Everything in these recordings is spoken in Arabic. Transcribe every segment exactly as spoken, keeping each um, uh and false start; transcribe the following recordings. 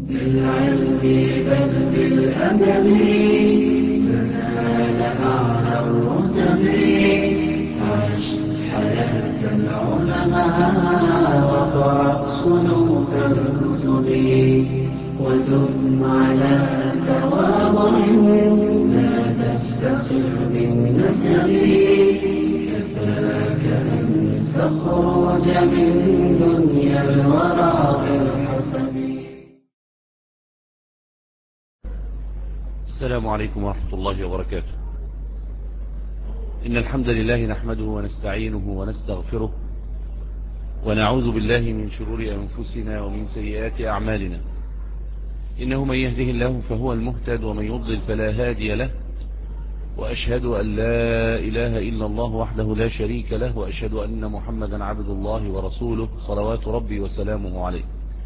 بالعلم بل بالأدب تنال أعلى الرتب. عش حياة العلماء وقرأ صنوف الكتب، وثم على تواضع لا تفتخر بالنسب. كفاك أن تخرج من دنيا الورى بالحسب. السلام عليكم ورحمة الله وبركاته. إن الحمد لله نحمده ونستعينه ونستغفره، ونعوذ بالله من شرور أنفسنا ومن سيئات أعمالنا. إنه من يهده الله فهو المهتد، ومن يضلل فلا هادي له. وأشهد أن لا إله إلا الله وحده لا شريك له، وأشهد أن محمدا عبد الله ورسوله صلوات ربي وسلامه عليه.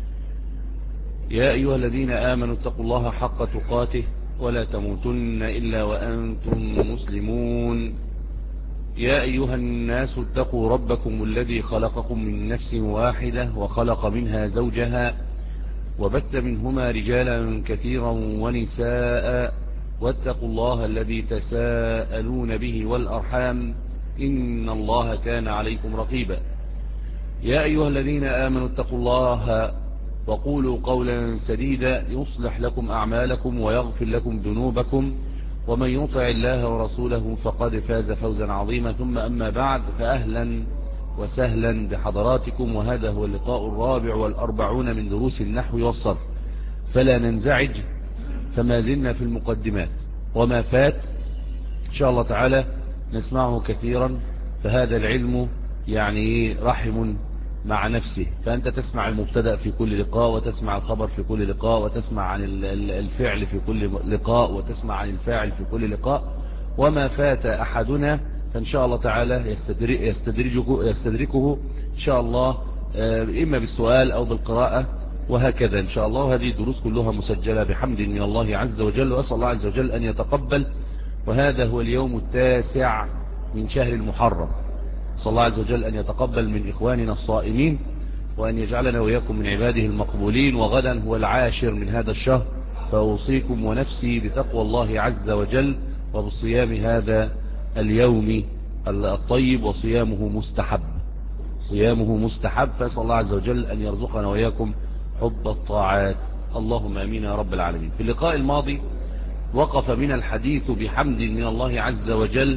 يا أيها الذين آمنوا اتقوا الله حق تقاته ولا تموتن إلا وأنتم مسلمون. يا أيها الناس اتقوا ربكم الذي خلقكم من نفس واحدة وخلق منها زوجها وبث منهما رجالا كثيرا ونساء، واتقوا الله الذي تساءلون به والأرحام إن الله كان عليكم رقيبا. يا أيها الذين آمنوا اتقوا الله وقولوا قولا سديدا يصلح لكم أعمالكم ويغفر لكم ذنوبكم، ومن يطع الله ورسوله فقد فاز فوزا عظيما. ثم أما بعد، فأهلا وسهلا بحضراتكم، وهذا هو اللقاء الرابع والأربعون من دروس النحو والصرف. فلا ننزعج، فما زلنا في المقدمات، وما فات إن شاء الله تعالى نسمعه كثيرا. فهذا العلم يعني رحم مع نفسه، فأنت تسمع المبتدأ في كل لقاء، وتسمع الخبر في كل لقاء، وتسمع عن الفعل في كل لقاء، وتسمع عن الفاعل في كل لقاء. وما فات أحدنا فإن شاء الله تعالى يستدرجه, يستدركه إن شاء الله، إما بالسؤال أو بالقراءة، وهكذا إن شاء الله. هذه الدروس كلها مسجلة بحمد من الله عز وجل، وأسأل الله عز وجل أن يتقبل. وهذا هو اليوم التاسع من شهر المحرم. صلى الله عز وجل أن يتقبل من إخواننا الصائمين، وأن يجعلنا وإياكم من عباده المقبولين. وغدا هو العاشر من هذا الشهر، فأوصيكم ونفسي بتقوى الله عز وجل وبصيام هذا اليوم الطيب. وصيامه مستحب، صيامه مستحب، فأسأل الله عز وجل أن يرزقنا وإياكم حب الطاعات، اللهم آمين يا رب العالمين. في اللقاء الماضي وقف من الحديث بحمد من الله عز وجل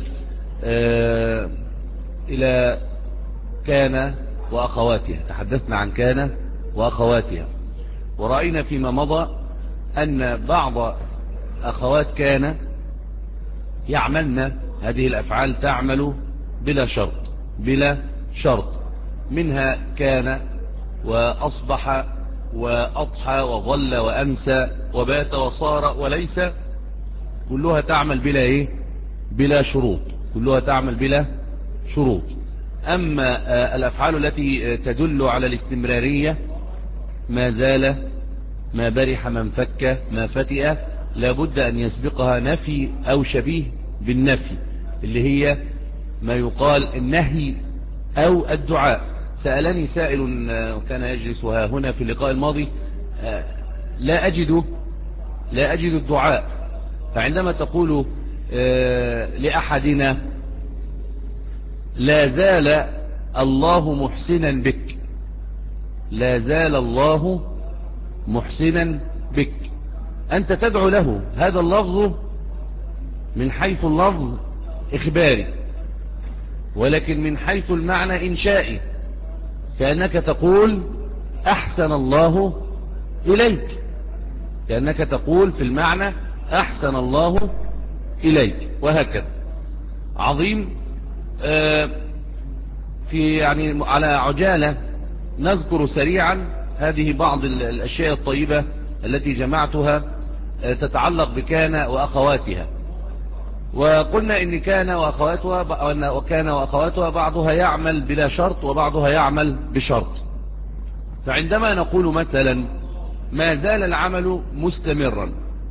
آه إلى كان وأخواتها. تحدثنا عن كان وأخواتها، ورأينا فيما مضى أن بعض أخوات كان يعملن هذه الأفعال، تعمل بلا شرط، بلا شرط. منها كان وأصبح وأضحى وظل وأمسى وبات وصار وليس، كلها تعمل بلا إيه؟ بلا شروط، كلها تعمل بلا شروط. أما الأفعال التي تدل على الاستمرارية، ما زال، ما برح، من فك، ما فتئ، لابد أن يسبقها نفي أو شبيه بالنفي، اللي هي ما يقال النهي أو الدعاء. سألني سائل كان يجلس ها هنا في اللقاء الماضي، لا أجد لا أجد الدعاء. فعندما تقول لأحدنا لا زال الله محسنا بك، لا زال الله محسنا بك، أنت تدعو له. هذا اللفظ من حيث اللفظ إخباري، ولكن من حيث المعنى إنشائي، كأنك تقول أحسن الله إليك، كأنك تقول في المعنى أحسن الله إليك، وهكذا. عظيم. آه في يعني على عجالة نذكر سريعا هذه بعض الأشياء الطيبة التي جمعتها تتعلق بكان وأخواتها. وقلنا إن كان وأخواتها وكان وأخواتها بعضها يعمل بلا شرط وبعضها يعمل بشرط. فعندما نقول مثلا ما زال العمل مستمرا،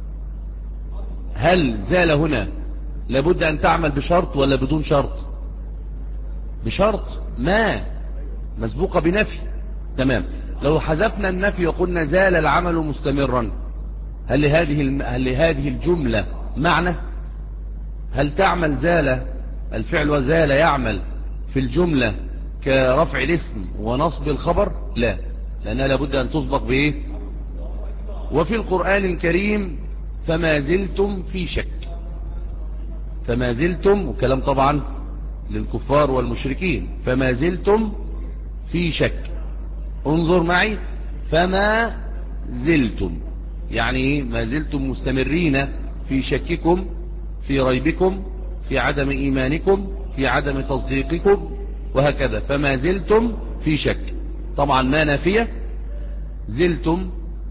هل زال هنا لابد أن تعمل بشرط ولا بدون شرط؟ بشرط، ما مسبوقة بنفي. تمام. لو حذفنا النفي وقلنا زال العمل مستمرا، هل لهذه هل لهذه الجملة معنى؟ هل تعمل زال الفعل زال يعمل في الجملة كرفع الاسم ونصب الخبر؟ لا، لأنها لابد أن تسبق بإيه؟ وفي القرآن الكريم فما زلتم في شك، فما زلتم، وكلام طبعا للكفار والمشركين، فما زلتم في شك. انظر معي، فما زلتم يعني ما زلتم مستمرين في شككم، في ريبكم، في عدم إيمانكم، في عدم تصديقكم، وهكذا. فما زلتم في شك، طبعا ما نافية، زلتم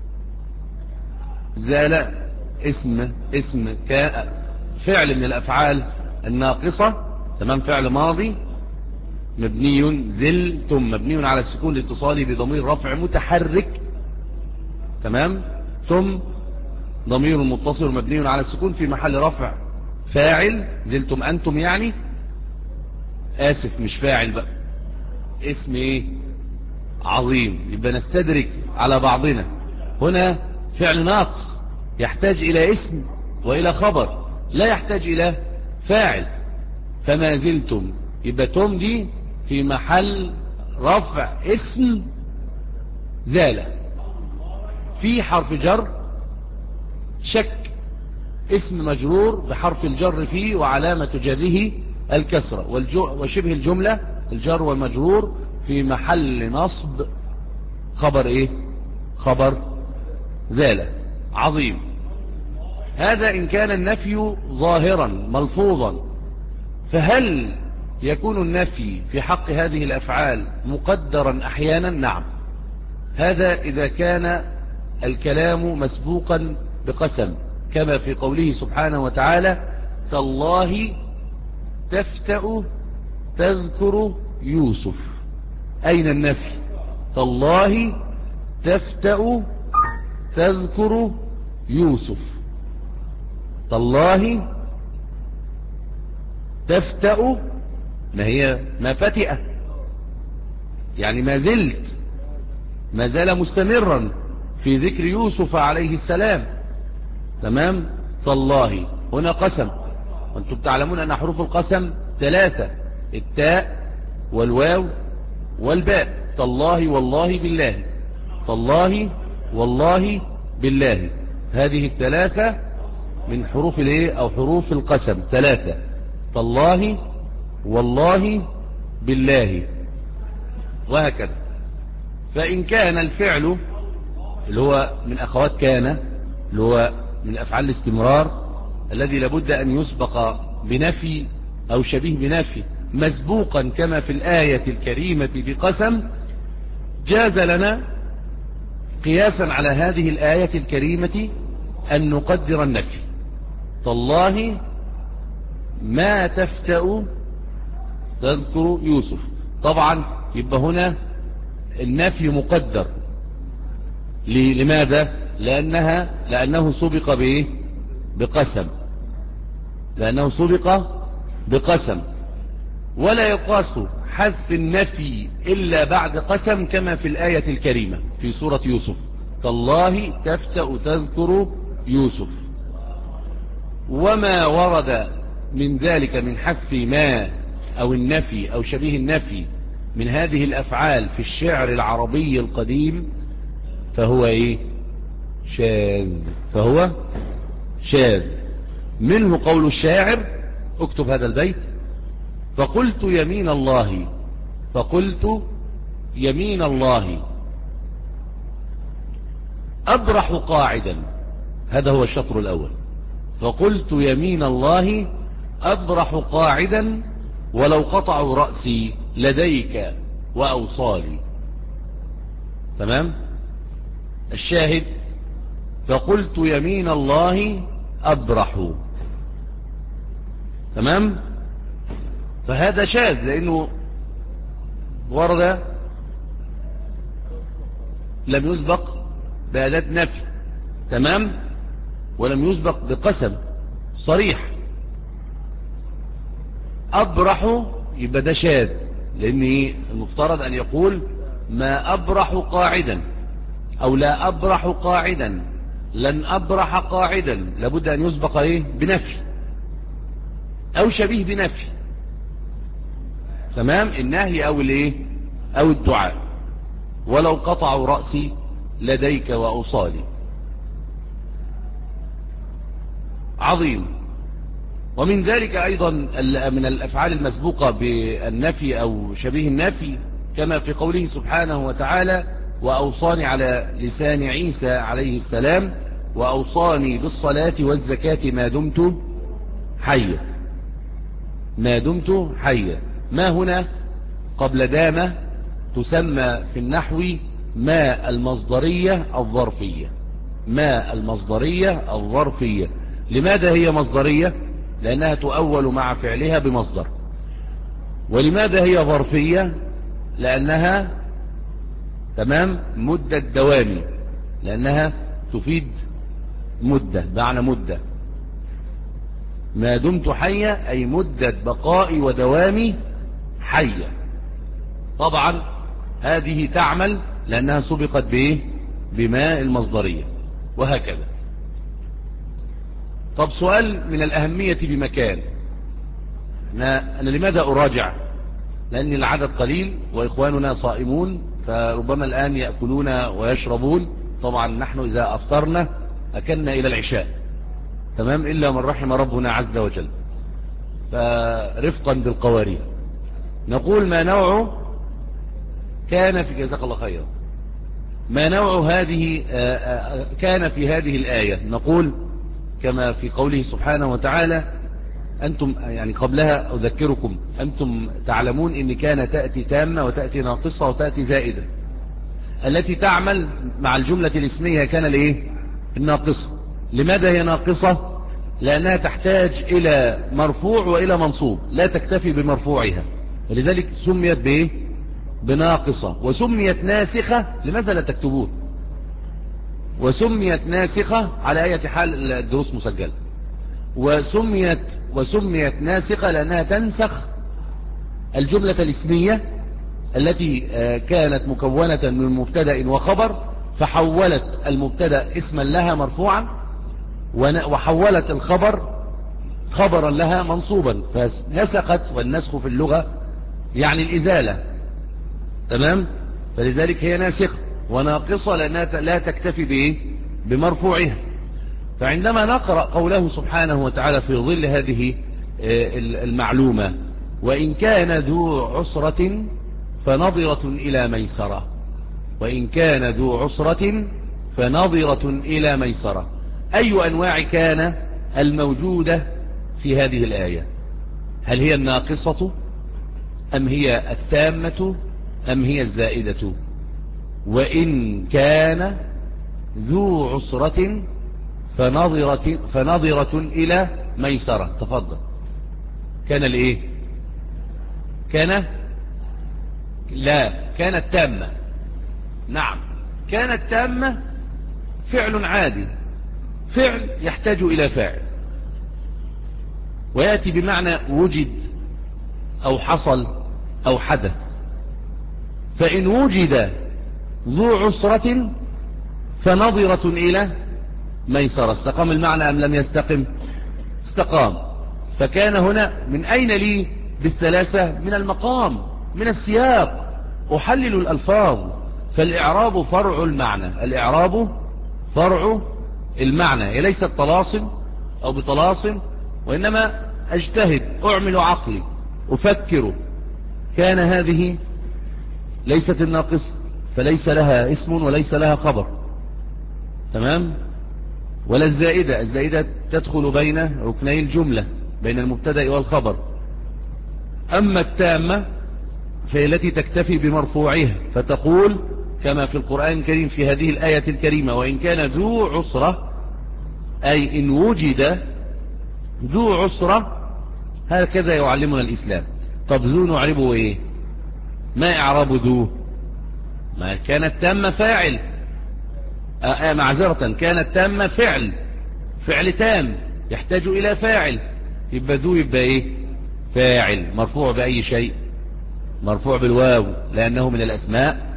زال اسم اسم فعل من الأفعال الناقصة، تمام، فعل ماضي مبني، زلتم مبني على السكون لاتصاله بضمير رفع متحرك، تمام، ثم ضمير متصل مبني على السكون في محل رفع فاعل، زلتم أنتم يعني، آسف مش فاعل بقى، اسم ايه؟ عظيم. يبقى نستدرك على بعضنا، هنا فعل ناقص يحتاج إلى اسم وإلى خبر، لا يحتاج إلى فاعل. فما زلتم، يبقى توم دي في محل رفع اسم زالة، في حرف جر شك، اسم مجرور بحرف الجر فيه وعلامة جره الكسرة، وشبه الجملة الجر والمجرور في محل نصب خبر ايه؟ خبر زالة عظيم. هذا إن كان النفي ظاهرا ملفوظا. فهل يكون النفي في حق هذه الأفعال مقدرا أحيانا؟ نعم، هذا إذا كان الكلام مسبوقا بقسم، كما في قوله سبحانه وتعالى تالله تفتأ تذكر يوسف. أين النفي؟ تالله تفتأ تذكر يوسف، تالله تفتأ، ما هي ما فتئة، يعني ما زلت، ما زال مستمرا في ذكر يوسف عليه السلام، تمام. تالله هنا قسم، وانتم تعلمون أن حروف القسم ثلاثة، التاء والواو والباء. تالله والله بالله، تالله والله بالله، هذه الثلاثة من حروف الايه او حروف القسم، ثلاثة، تالله والله بالله، وهكذا. فإن كان الفعل اللي هو من أخوات كان، اللي هو من أفعال الاستمرار الذي لابد أن يسبق بنفي أو شبيه بنفي مسبوقا كما في الآية الكريمة بقسم، جاز لنا قياسا على هذه الآية الكريمة أن نقدر النفي. تالله ما تفتأ تذكر يوسف، طبعا يبقى هنا النفي مقدر. لماذا؟ لأنها لأنه سبق بإيه؟ بقسم، لأنه سبق بقسم، ولا يقاس حذف النفي إلا بعد قسم كما في الآية الكريمة في سورة يوسف، تالله تفتأ تذكر يوسف. وما ورد من ذلك من حذف ما أو النفي أو شبيه النفي من هذه الأفعال في الشعر العربي القديم فهو إيه؟ شاذ، فهو شاذ. منه قول الشاعر، اكتب هذا البيت، فقلت يمين الله، فقلت يمين الله أبرح قاعدا، هذا هو الشطر الأول، فقلت يمين الله أبرح قاعدا ولو قطعوا رأسي لديك وأوصالي، تمام. الشاهد فقلت يمين الله أبرح، تمام. فهذا شاذ لأنه ورد لم يسبق بأداة نفي، تمام، ولم يسبق بقسم صريح. أبرح يبقى ده شاذ، لأن المفترض أن يقول ما أبرح قاعدا، أو لا أبرح قاعدا، لن أبرح قاعدا، لابد أن يسبق إيه؟ بنفي أو شبيه بنفي. تمام؟ النهي أو الإيه؟ أو الدعاء. ولو قطعوا رأسي لديك وأوصالي. عظيم. ومن ذلك أيضا من الأفعال المسبوقة بالنفي أو شبيه النفي كما في قوله سبحانه وتعالى: وأوصاني على لسان عيسى عليه السلام: وأوصاني بالصلاة والزكاة ما دمت حيا. ما دمت حيا. ما هنا قبل دام تسمى في النحو ما المصدرية الظرفية. ما المصدرية الظرفية. لماذا هي مصدرية؟ لأنها تؤول مع فعلها بمصدر. ولماذا هي ظرفية؟ لأنها تمام مدة دوام، لأنها تفيد مدة، معنى مدة. ما دمت حيا أي مدة بقائي ودوامي حيا. طبعا هذه تعمل لأنها سبقت بإيه؟ بما المصدرية. وهكذا. طب سؤال من الأهمية بمكان. أنا, أنا لماذا أراجع؟ لأن العدد قليل وإخواننا صائمون، فربما الآن يأكلون ويشربون. طبعا نحن إذا أفطرنا أكلنا إلى العشاء، تمام، إلا من رحم ربنا عز وجل، فرفقا بالقوارير. نقول ما نوع كان في جزاك الله خيرا ما نوع هذه كان في هذه الآية. نقول كما في قوله سبحانه وتعالى: أنتم يعني قبلها أذكركم أنتم تعلمون إن كان تأتي تامة وتأتي ناقصة وتأتي زائدة. التي تعمل مع الجملة الاسمية كان الإيه؟ الناقصة. لماذا هي ناقصة؟ لأنها تحتاج إلى مرفوع وإلى منصوب، لا تكتفي بمرفوعها، ولذلك سميت بإيه؟ بناقصة. وسميت ناسخة. لماذا لا تكتبون؟ وسميت ناسخة على أي حال الدروس مسجلة. وسميت وسميت ناسخة لأنها تنسخ الجملة الاسمية التي كانت مكونة من مبتدأ وخبر، فحولت المبتدأ اسما لها مرفوعا، وحولت الخبر خبرا لها منصوبا، فنسخت. والنسخ في اللغة يعني الإزالة. تمام؟ فلذلك هي ناسخة. وناقصة لأنها لا تكتفي بإيه؟ بمرفوعها. فعندما نقرأ قوله سبحانه وتعالى في ظل هذه المعلومة: وإن كان ذو عسرة فنظرة إلى ميسرة. وإن كان ذو عسرة فنظرة إلى ميسرة. أي أنواع كان الموجودة في هذه الآية؟ هل هي الناقصة أم هي التامة أم هي الزائدة؟ وإن كان ذو عسرة فنظرة, فنظرة إلى ميسرة. تفضل. كان الإيه؟ كان لا كانت تامة. نعم كانت تامة فعل عادي، فعل يحتاج إلى فاعل، ويأتي بمعنى وجد أو حصل أو حدث. فإن وجد ذو عسرة فنظرة إلى ميسرة. استقام المعنى أم لم يستقم؟ استقام. فكان هنا من أين لي بالثلاثة؟ من المقام، من السياق. أحلل الألفاظ. فالإعراب فرع المعنى. الإعراب فرع المعنى. هي ليست طلاسم أو بطلاسم، وإنما أجتهد، أعمل عقلي، أفكر. كان هذه ليست الناقصة، فليس لها اسم وليس لها خبر. تمام؟ ولا الزائدة. الزائدة تدخل بين ركني الجملة، بين المبتدأ والخبر. أما التامة فهي التي تكتفي بمرفوعها، فتقول كما في القرآن الكريم في هذه الآية الكريمة: وإن كان ذو عسرة، أي إن وجد ذو عسرة. هكذا يعلمنا الإسلام. طب ذو نعربه إيه؟ ما إعراب ذو؟ ما كانت تامة فاعل. آه معذرة، كانت تامة فعل، فعل تام يحتاج إلى فاعل. يبقى ذو يبقى إيه؟ فاعل. مرفوع بأي شيء؟ مرفوع بالواو، لأنه من الأسماء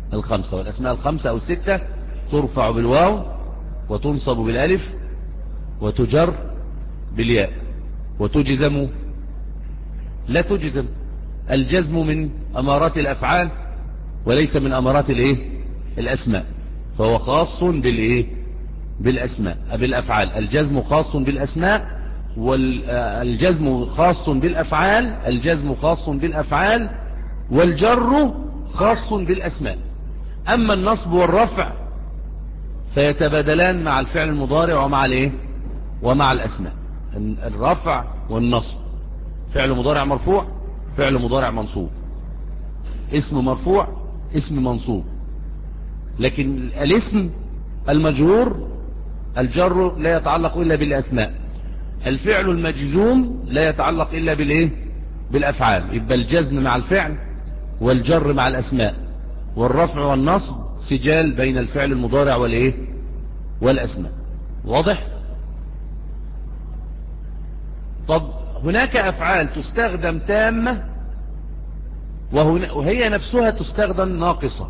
الخمسة. والأسماء الخمسة أو الستة ترفع بالواو وتنصب بالألف وتجر بالياء وتجزم. لا تجزم، الجزم من أمارات الأفعال وليس من أمارات الإيه؟ الأسماء، فهو خاص بالإيه؟ بالأسماء بالأفعال. الجزم خاص بالأسماء، والجزم خاص بالأفعال الجزم خاص بالأفعال والجر خاص بالأسماء. أما النصب والرفع فيتبادلان مع الفعل المضارع ومع الإيه؟ ومع الأسماء. الرفع والنصب، فعل مضارع مرفوع، فعل مضارع منصوب، اسم مرفوع، اسم منصوب. لكن الاسم المجرور الجر لا يتعلق إلا بالأسماء. الفعل المجزوم لا يتعلق إلا بالإيه؟ بالأفعال. يبقى الجزم مع الفعل والجر مع الأسماء، والرفع والنصب سجال بين الفعل المضارع والإيه؟ والأسماء. واضح؟ طب هناك أفعال تستخدم تامة وهي نفسها تستخدم ناقصة.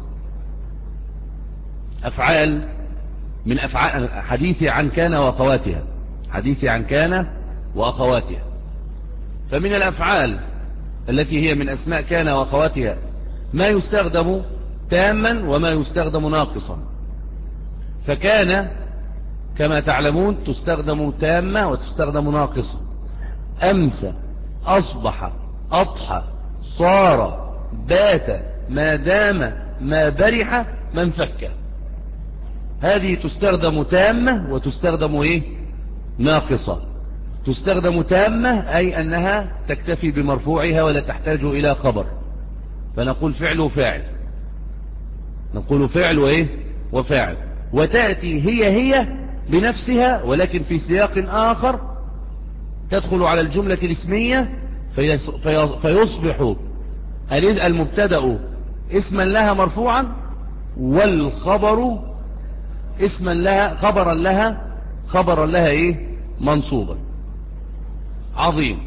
أفعال من أفعال حديثي عن كان وأخواتها حديثي عن كان وأخواتها فمن الأفعال التي هي من أسماء كان وأخواتها ما يستخدم تاما وما يستخدم ناقصا. فكان كما تعلمون تستخدم تامة وتستخدم ناقصة. أمسى، أصبح، أضحى، صار، بات، ما دام، ما برح، ما انفك. هذه تستخدم تامة وتستخدم إيه؟ ناقصة. تستخدم تامة أي أنها تكتفي بمرفوعها ولا تحتاج إلى خبر، فنقول فعل وفاعل، نقول فعل وإيه؟ وفاعل. وتأتي هي هي بنفسها ولكن في سياق آخر تدخل على الجملة الاسمية فيصبح المبتدأ اسما لها مرفوعا والخبر اسما لها خبرا لها خبرا لها ايه؟ منصوبا. عظيم.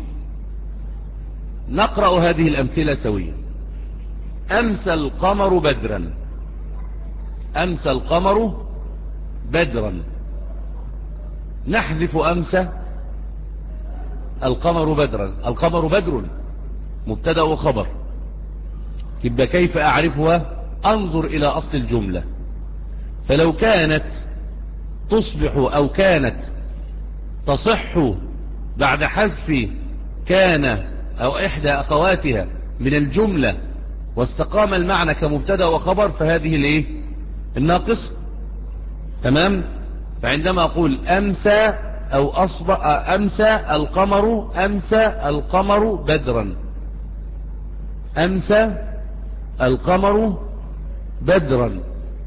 نقرأ هذه الأمثلة سويا. أمسى القمر بدرا. أمسى القمر بدرا. نحذف أمسى القمر بدرا. القمر بدر مبتدأ وخبر، يبقى كيف أعرفها؟ أنظر إلى أصل الجملة. فلو كانت تصبح أو كانت تصح بعد حذف كان أو إحدى أخواتها من الجملة واستقام المعنى كمبتدأ وخبر فهذه الايه؟ الناقص. تمام. فعندما أقول أمسى أو أصبح أمسى القمر أمسى القمر بدرا أمسى القمر بدرا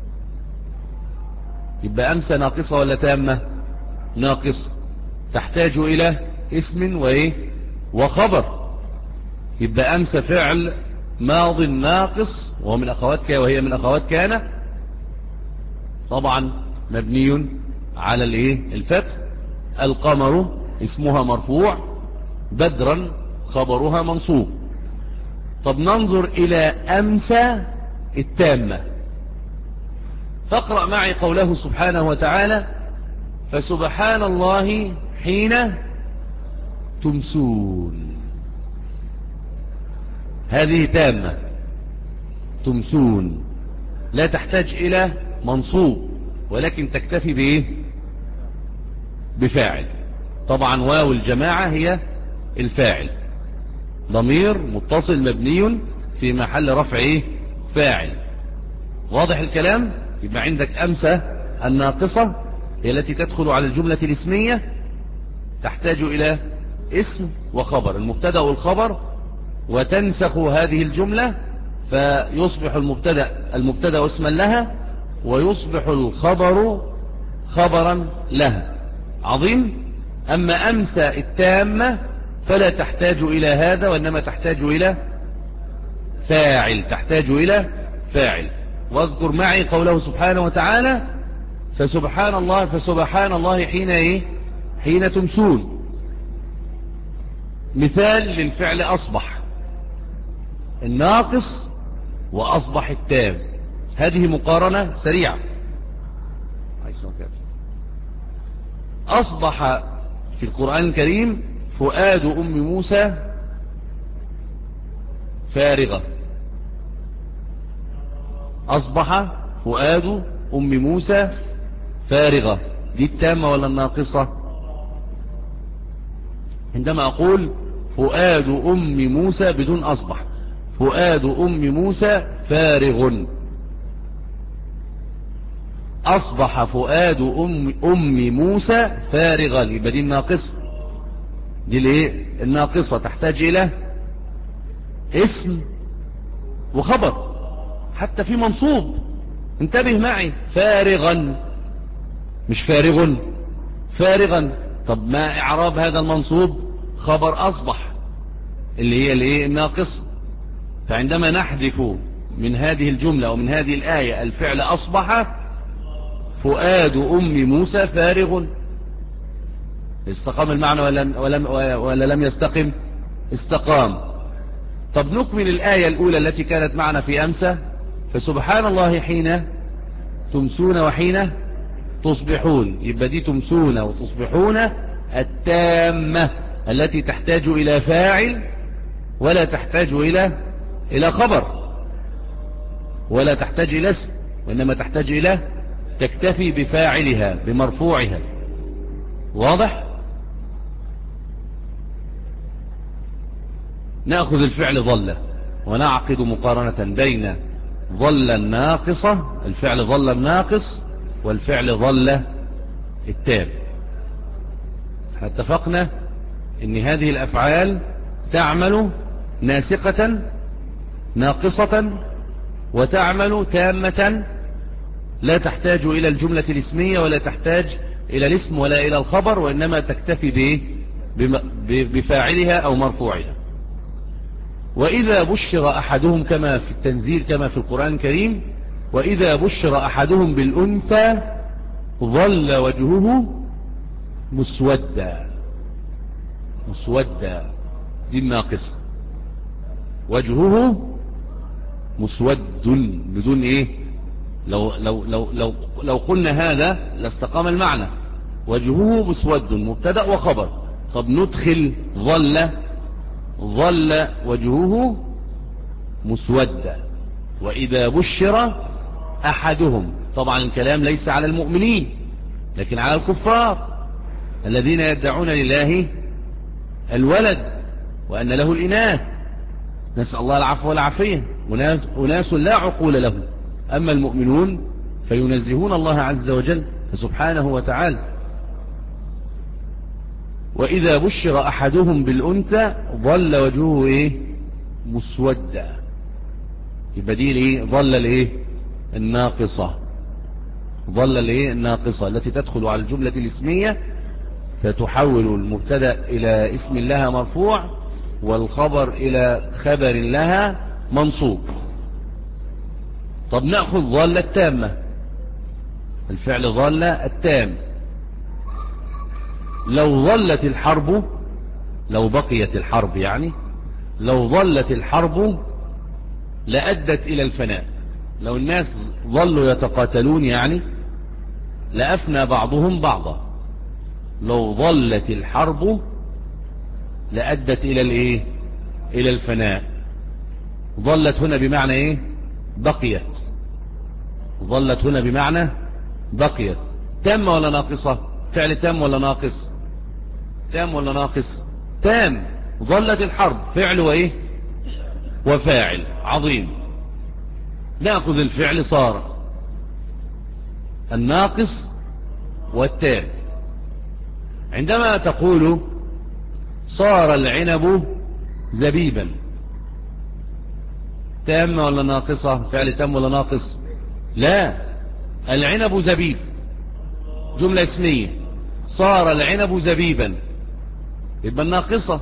يبقى أمسى ناقصة ولا تامة؟ ناقصة، تحتاج إلى اسم وإيه؟ وخبر. يبقى أمسى فعل ماض ناقص وهو من أخوات كان وهي من أخوات كان طبعا مبني على الإيه؟ الفتح. القمر اسمها مرفوع، بدرا خبرها منصوب. طب ننظر إلى أمسى التامة. فاقرأ معي قوله سبحانه وتعالى: فسبحان الله حين تمسون. هذه تامة، تمسون لا تحتاج إلى منصوب ولكن تكتفي بإيه؟ بفاعل. طبعا واو الجماعة هي الفاعل، ضمير متصل مبني في محل رفع إيه؟ فاعل. واضح الكلام؟ يبقى عندك أمسى الناقصة هي التي تدخل على الجملة الاسمية، تحتاج إلى اسم وخبر، المبتدأ والخبر، وتنسخ هذه الجملة فيصبح المبتدأ المبتدأ اسما لها ويصبح الخبر خبرا لها. عظيم. أما أمسى التامة فلا تحتاج إلى هذا وإنما تحتاج إلى فاعل تحتاج إلى فاعل. واذكر معي قوله سبحانه وتعالى: فسبحان الله فسبحان الله حين إيه؟ حين تمسون. مثال للفعل أصبح الناقص وأصبح التام. هذه مقارنة سريعة. أصبح في القرآن الكريم فؤاد أم موسى فارغة. أصبح فؤاد أم موسى فارغة، دي التامة ولا الناقصة؟ عندما أقول فؤاد أم موسى بدون أصبح، فؤاد أم موسى فارغ، أصبح فؤاد أم, أم موسى فارغا، يبقى دي الناقصة. دي الايه الناقصة؟ تحتاج إلى اسم وخبر، حتى في منصوب. انتبه معي، فارغا مش فارغ، فارغا. طب ما إعراب هذا المنصوب؟ خبر أصبح اللي هي الايه الناقصة. فعندما نحذف من هذه الجملة أو من هذه الآية الفعل أصبح، فؤاد أم موسى فارغ، استقام المعنى ولا, ولا, ولا لم يستقم؟ استقام. طب نكمل الآية الأولى التي كانت معنا في أمسة، فسبحان الله حين تمسون وحين تصبحون. يبقى دي تمسون وتصبحون التامة التي تحتاج إلى فاعل ولا تحتاج إلى إلى خبر ولا تحتاج إلى اسم، وإنما تحتاج إلى تكتفي بفاعلها بمرفوعها. واضح؟ نأخذ الفعل ظل ونعقد مقارنة بين ظل الناقصة، الفعل ظل الناقص، والفعل ظل التام. اتفقنا ان هذه الافعال تعمل ناسقة ناقصة وتعمل تامة، لا تحتاج الى الجملة الاسمية ولا تحتاج الى الاسم ولا الى الخبر، وانما تكتفي بفاعلها او مرفوعها. وإذا بشر أحدهم كما في التنزيل كما في القرآن الكريم، وإذا بشر أحدهم بالأنثى ظل وجهه مسودا. مسودا دي الناقصة، وجهه مسود بدون إيه؟ لو, لو, لو, لو, لو قلنا هذا لاستقام المعنى. وجهه مسود مبتدأ وخبر. طب ندخل ظل، ظل وجهه مسودا. وإذا بشر أحدهم، طبعا الكلام ليس على المؤمنين لكن على الكفار الذين يدعون لله الولد وأن له الإناث، نسأل الله العفو والعافية. وناس, وناس لا عقول لهم. أما المؤمنون فينزهون الله عز وجل سبحانه وتعالى. وإذا بشر أحدهم بالأنثى ظل وجهه إيه؟ مسودا. يبقى دي ليه ظل الايه الناقصة، ظل الايه الناقصة التي تدخل على الجملة الاسمية فتحول المبتدا إلى اسم لها مرفوع والخبر إلى خبر لها منصوب. طب نأخذ ظل التامة، الفعل ظل التام. لو ظلت الحرب، لو بقيت الحرب يعني، لو ظلت الحرب لأدت إلى الفناء. لو الناس ظلوا يتقاتلون يعني لأفنى بعضهم بعضا. لو ظلت الحرب لأدت إلى الإيه؟ إلى الفناء. ظلت هنا بمعنى إيه؟ بقيت. ظلت هنا بمعنى بقيت. تام ولا ناقصة؟ فعل تام ولا ناقص؟ تام ولا ناقص؟ تام. ظلت الحرب فعل وإيه؟ وفاعل. عظيم. نأخذ الفعل صار، الناقص والتام. عندما تقول صار العنب زبيبا، تام ولا ناقصة؟ فعل تام ولا ناقص؟ لا، العنب زبيب جملة اسمية. صار العنب زبيبا يبقى الناقصة.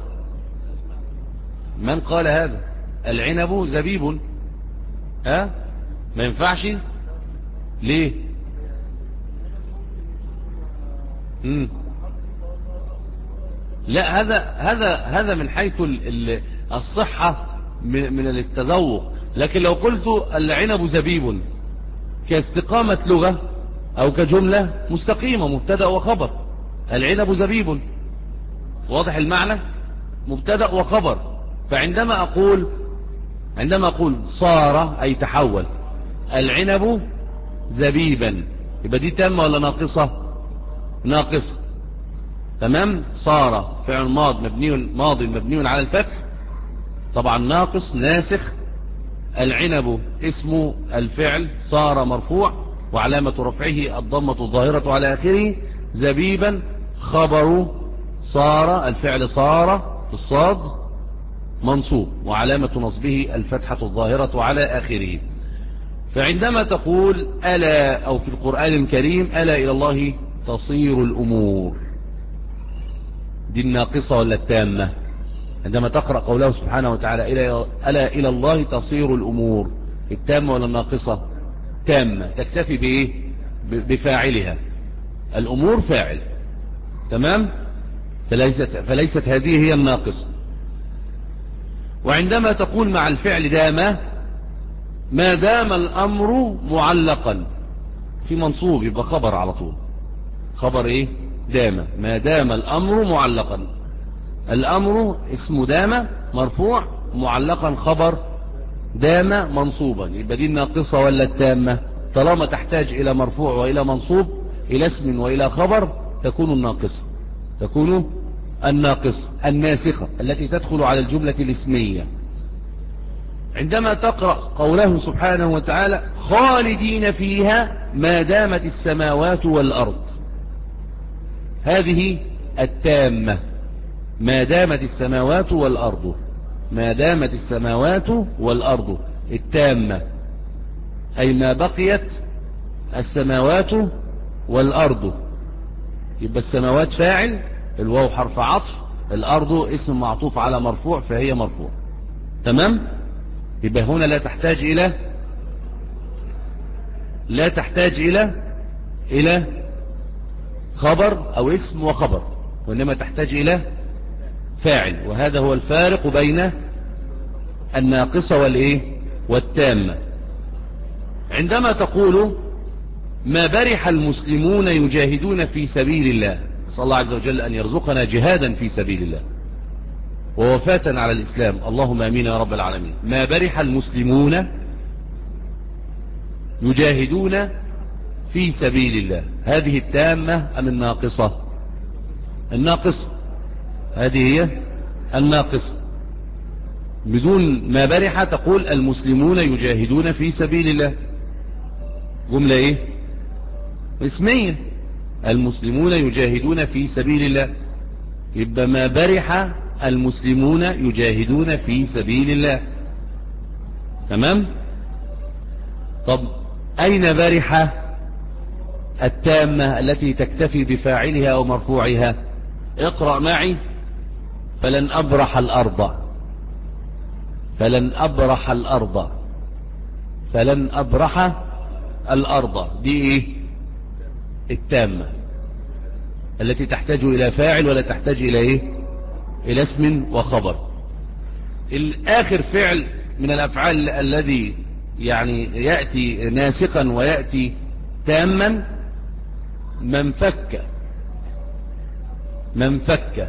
من قال هذا؟ العنب زبيب، ها؟ ما ينفعش. ليه؟ مم. لا، هذا هذا هذا من حيث الصحة من, من التذوق. لكن لو قلت العنب زبيب كاستقامة لغة أو كجملة مستقيمة مبتدأ وخبر. العنب زبيب، واضح المعنى، مبتدأ وخبر. فعندما أقول عندما أقول صار أي تحول العنب زبيبا، يبقى دي تامة ولا ناقصة؟ ناقصة. تمام. صار فعل ماض مبني ماضي مبني على الفتح، طبعا ناقص ناسخ. العنب اسم الفعل صار مرفوع وعلامة رفعه الضمة الظاهرة على آخره. زبيبا خبر صار الفعل صار بالصاد منصوب وعلامة نصبه الفتحة الظاهرة على آخره. فعندما تقول ألا أو في القرآن الكريم ألا إلى الله تصير الأمور، دي الناقصة ولا التامة؟ عندما تقرأ قوله سبحانه وتعالى ألا إلى الله تصير الأمور، التامة ولا الناقصة؟ تامة، تكتفي بإيه؟ بفاعلها. الأمور فاعل. تمام. فليست, فليست هذه هي الناقصة. وعندما تقول مع الفعل دام، ما دام الأمر معلقا في منصوب يبقى خبر على طول. خبر إيه؟ دام. ما دام الأمر معلقا، الأمر اسم دام مرفوع معلقا خبر دام منصوبا، يبقى دي الناقصة ولا التامة؟ طالما تحتاج إلى مرفوع وإلى منصوب إلى اسم وإلى خبر تكون الناقصة، تكون الناقصة الناسخة التي تدخل على الجملة الاسمية. عندما تقرأ قوله سبحانه وتعالى خالدين فيها ما دامت السماوات والأرض، هذه التامة. ما دامت السماوات والأرض، ما دامت السماوات والأرض التامة، أي ما بقيت السماوات والأرض. يبقى السماوات فاعل، الواو حرف عطف، الأرض اسم معطوف على مرفوع فهي مرفوع. تمام. يبقى هنا لا تحتاج إلى لا تحتاج إلى إلى خبر أو اسم وخبر، وإنما تحتاج إلى فاعل. وهذا هو الفارق بين الناقصة والإيه والتامة. عندما تقول ما برح المسلمون يجاهدون في سبيل الله، نسأل الله عز وجل أن يرزقنا جهادا في سبيل الله ووفاة على الإسلام، اللهم آمين يا رب العالمين. ما برح المسلمون يجاهدون في سبيل الله، هذه التامة أم الناقصة؟ الناقصة، هذه هي الناقصة. بدون ما برح تقول المسلمون يجاهدون في سبيل الله، جملة ايه؟ اسمية. المسلمون يجاهدون في سبيل الله، يبقى ما برح المسلمون يجاهدون في سبيل الله. تمام. طب أين برح التامة التي تكتفي بفاعلها أو مرفوعها؟ اقرأ معي فلن أبرح الأرض، فلن أبرح الأرض، فلن أبرح الأرض، دي إيه؟ التامة التي تحتاج إلى فاعل ولا تحتاج إلى إيه؟ إلى اسم وخبر. الآخر فعل من الأفعال الذي يعني يأتي ناسخا ويأتي تاما، من فك، من فك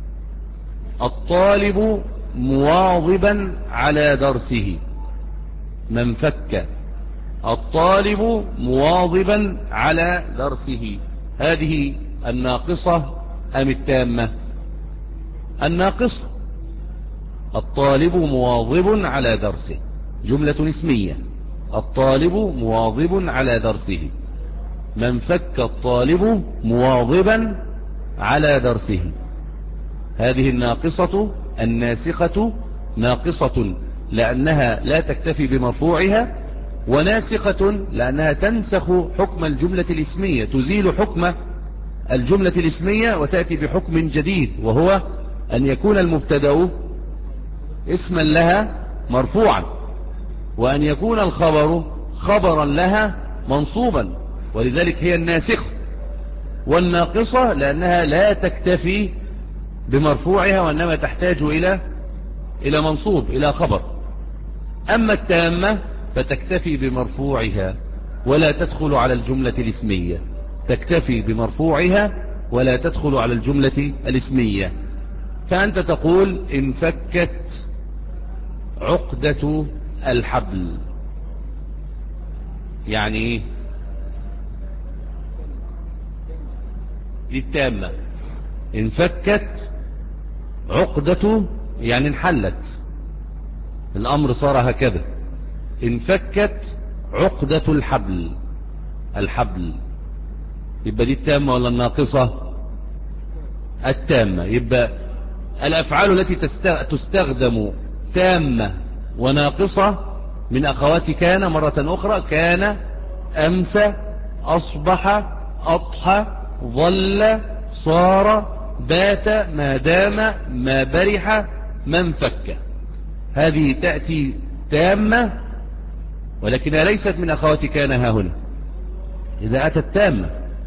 الطالب مواظبا على درسه، من فك الطالب مواظبا على درسه، هذه الناقصة أم التامة؟ الناقصة. الطالب مواظب على درسه جملة اسمية، الطالب مواظب على درسه. من فك الطالب مواظبا على درسه، هذه الناقصة الناسخة، ناقصة لأنها لا تكتفي بمرفوعها، وناسخة لأنها تنسخ حكم الجملة الاسمية، تزيل حكم الجملة الاسمية وتأتي بحكم جديد، وهو أن يكون المبتدأ اسما لها مرفوعا، وأن يكون الخبر خبرا لها منصوبا، ولذلك هي الناسخة. والناقصة لأنها لا تكتفي بمرفوعها وإنما تحتاج إلى إلى منصوب، إلى خبر. أما التامة فتكتفي بمرفوعها ولا تدخل على الجملة الاسمية، تكتفي بمرفوعها ولا تدخل على الجملة الاسمية. فأنت تقول انفكت عقدة الحبل، يعني للتامة. انفكت عقدة يعني انحلت، الأمر صار هكذا. انفكت عقدة الحبل، الحبل يبقى دي التامة ولا الناقصة؟ التامة. يبقى الأفعال التي تستخدم تامة وناقصة من أخوات كان مرة أخرى: كان، أمس، أصبح، أضحى، ظل، صار، بات، ما دام، ما برح، ما انفك. هذه تأتي تامة ولكنها ليست من أخوات كان ها هنا إذا أتت تامة،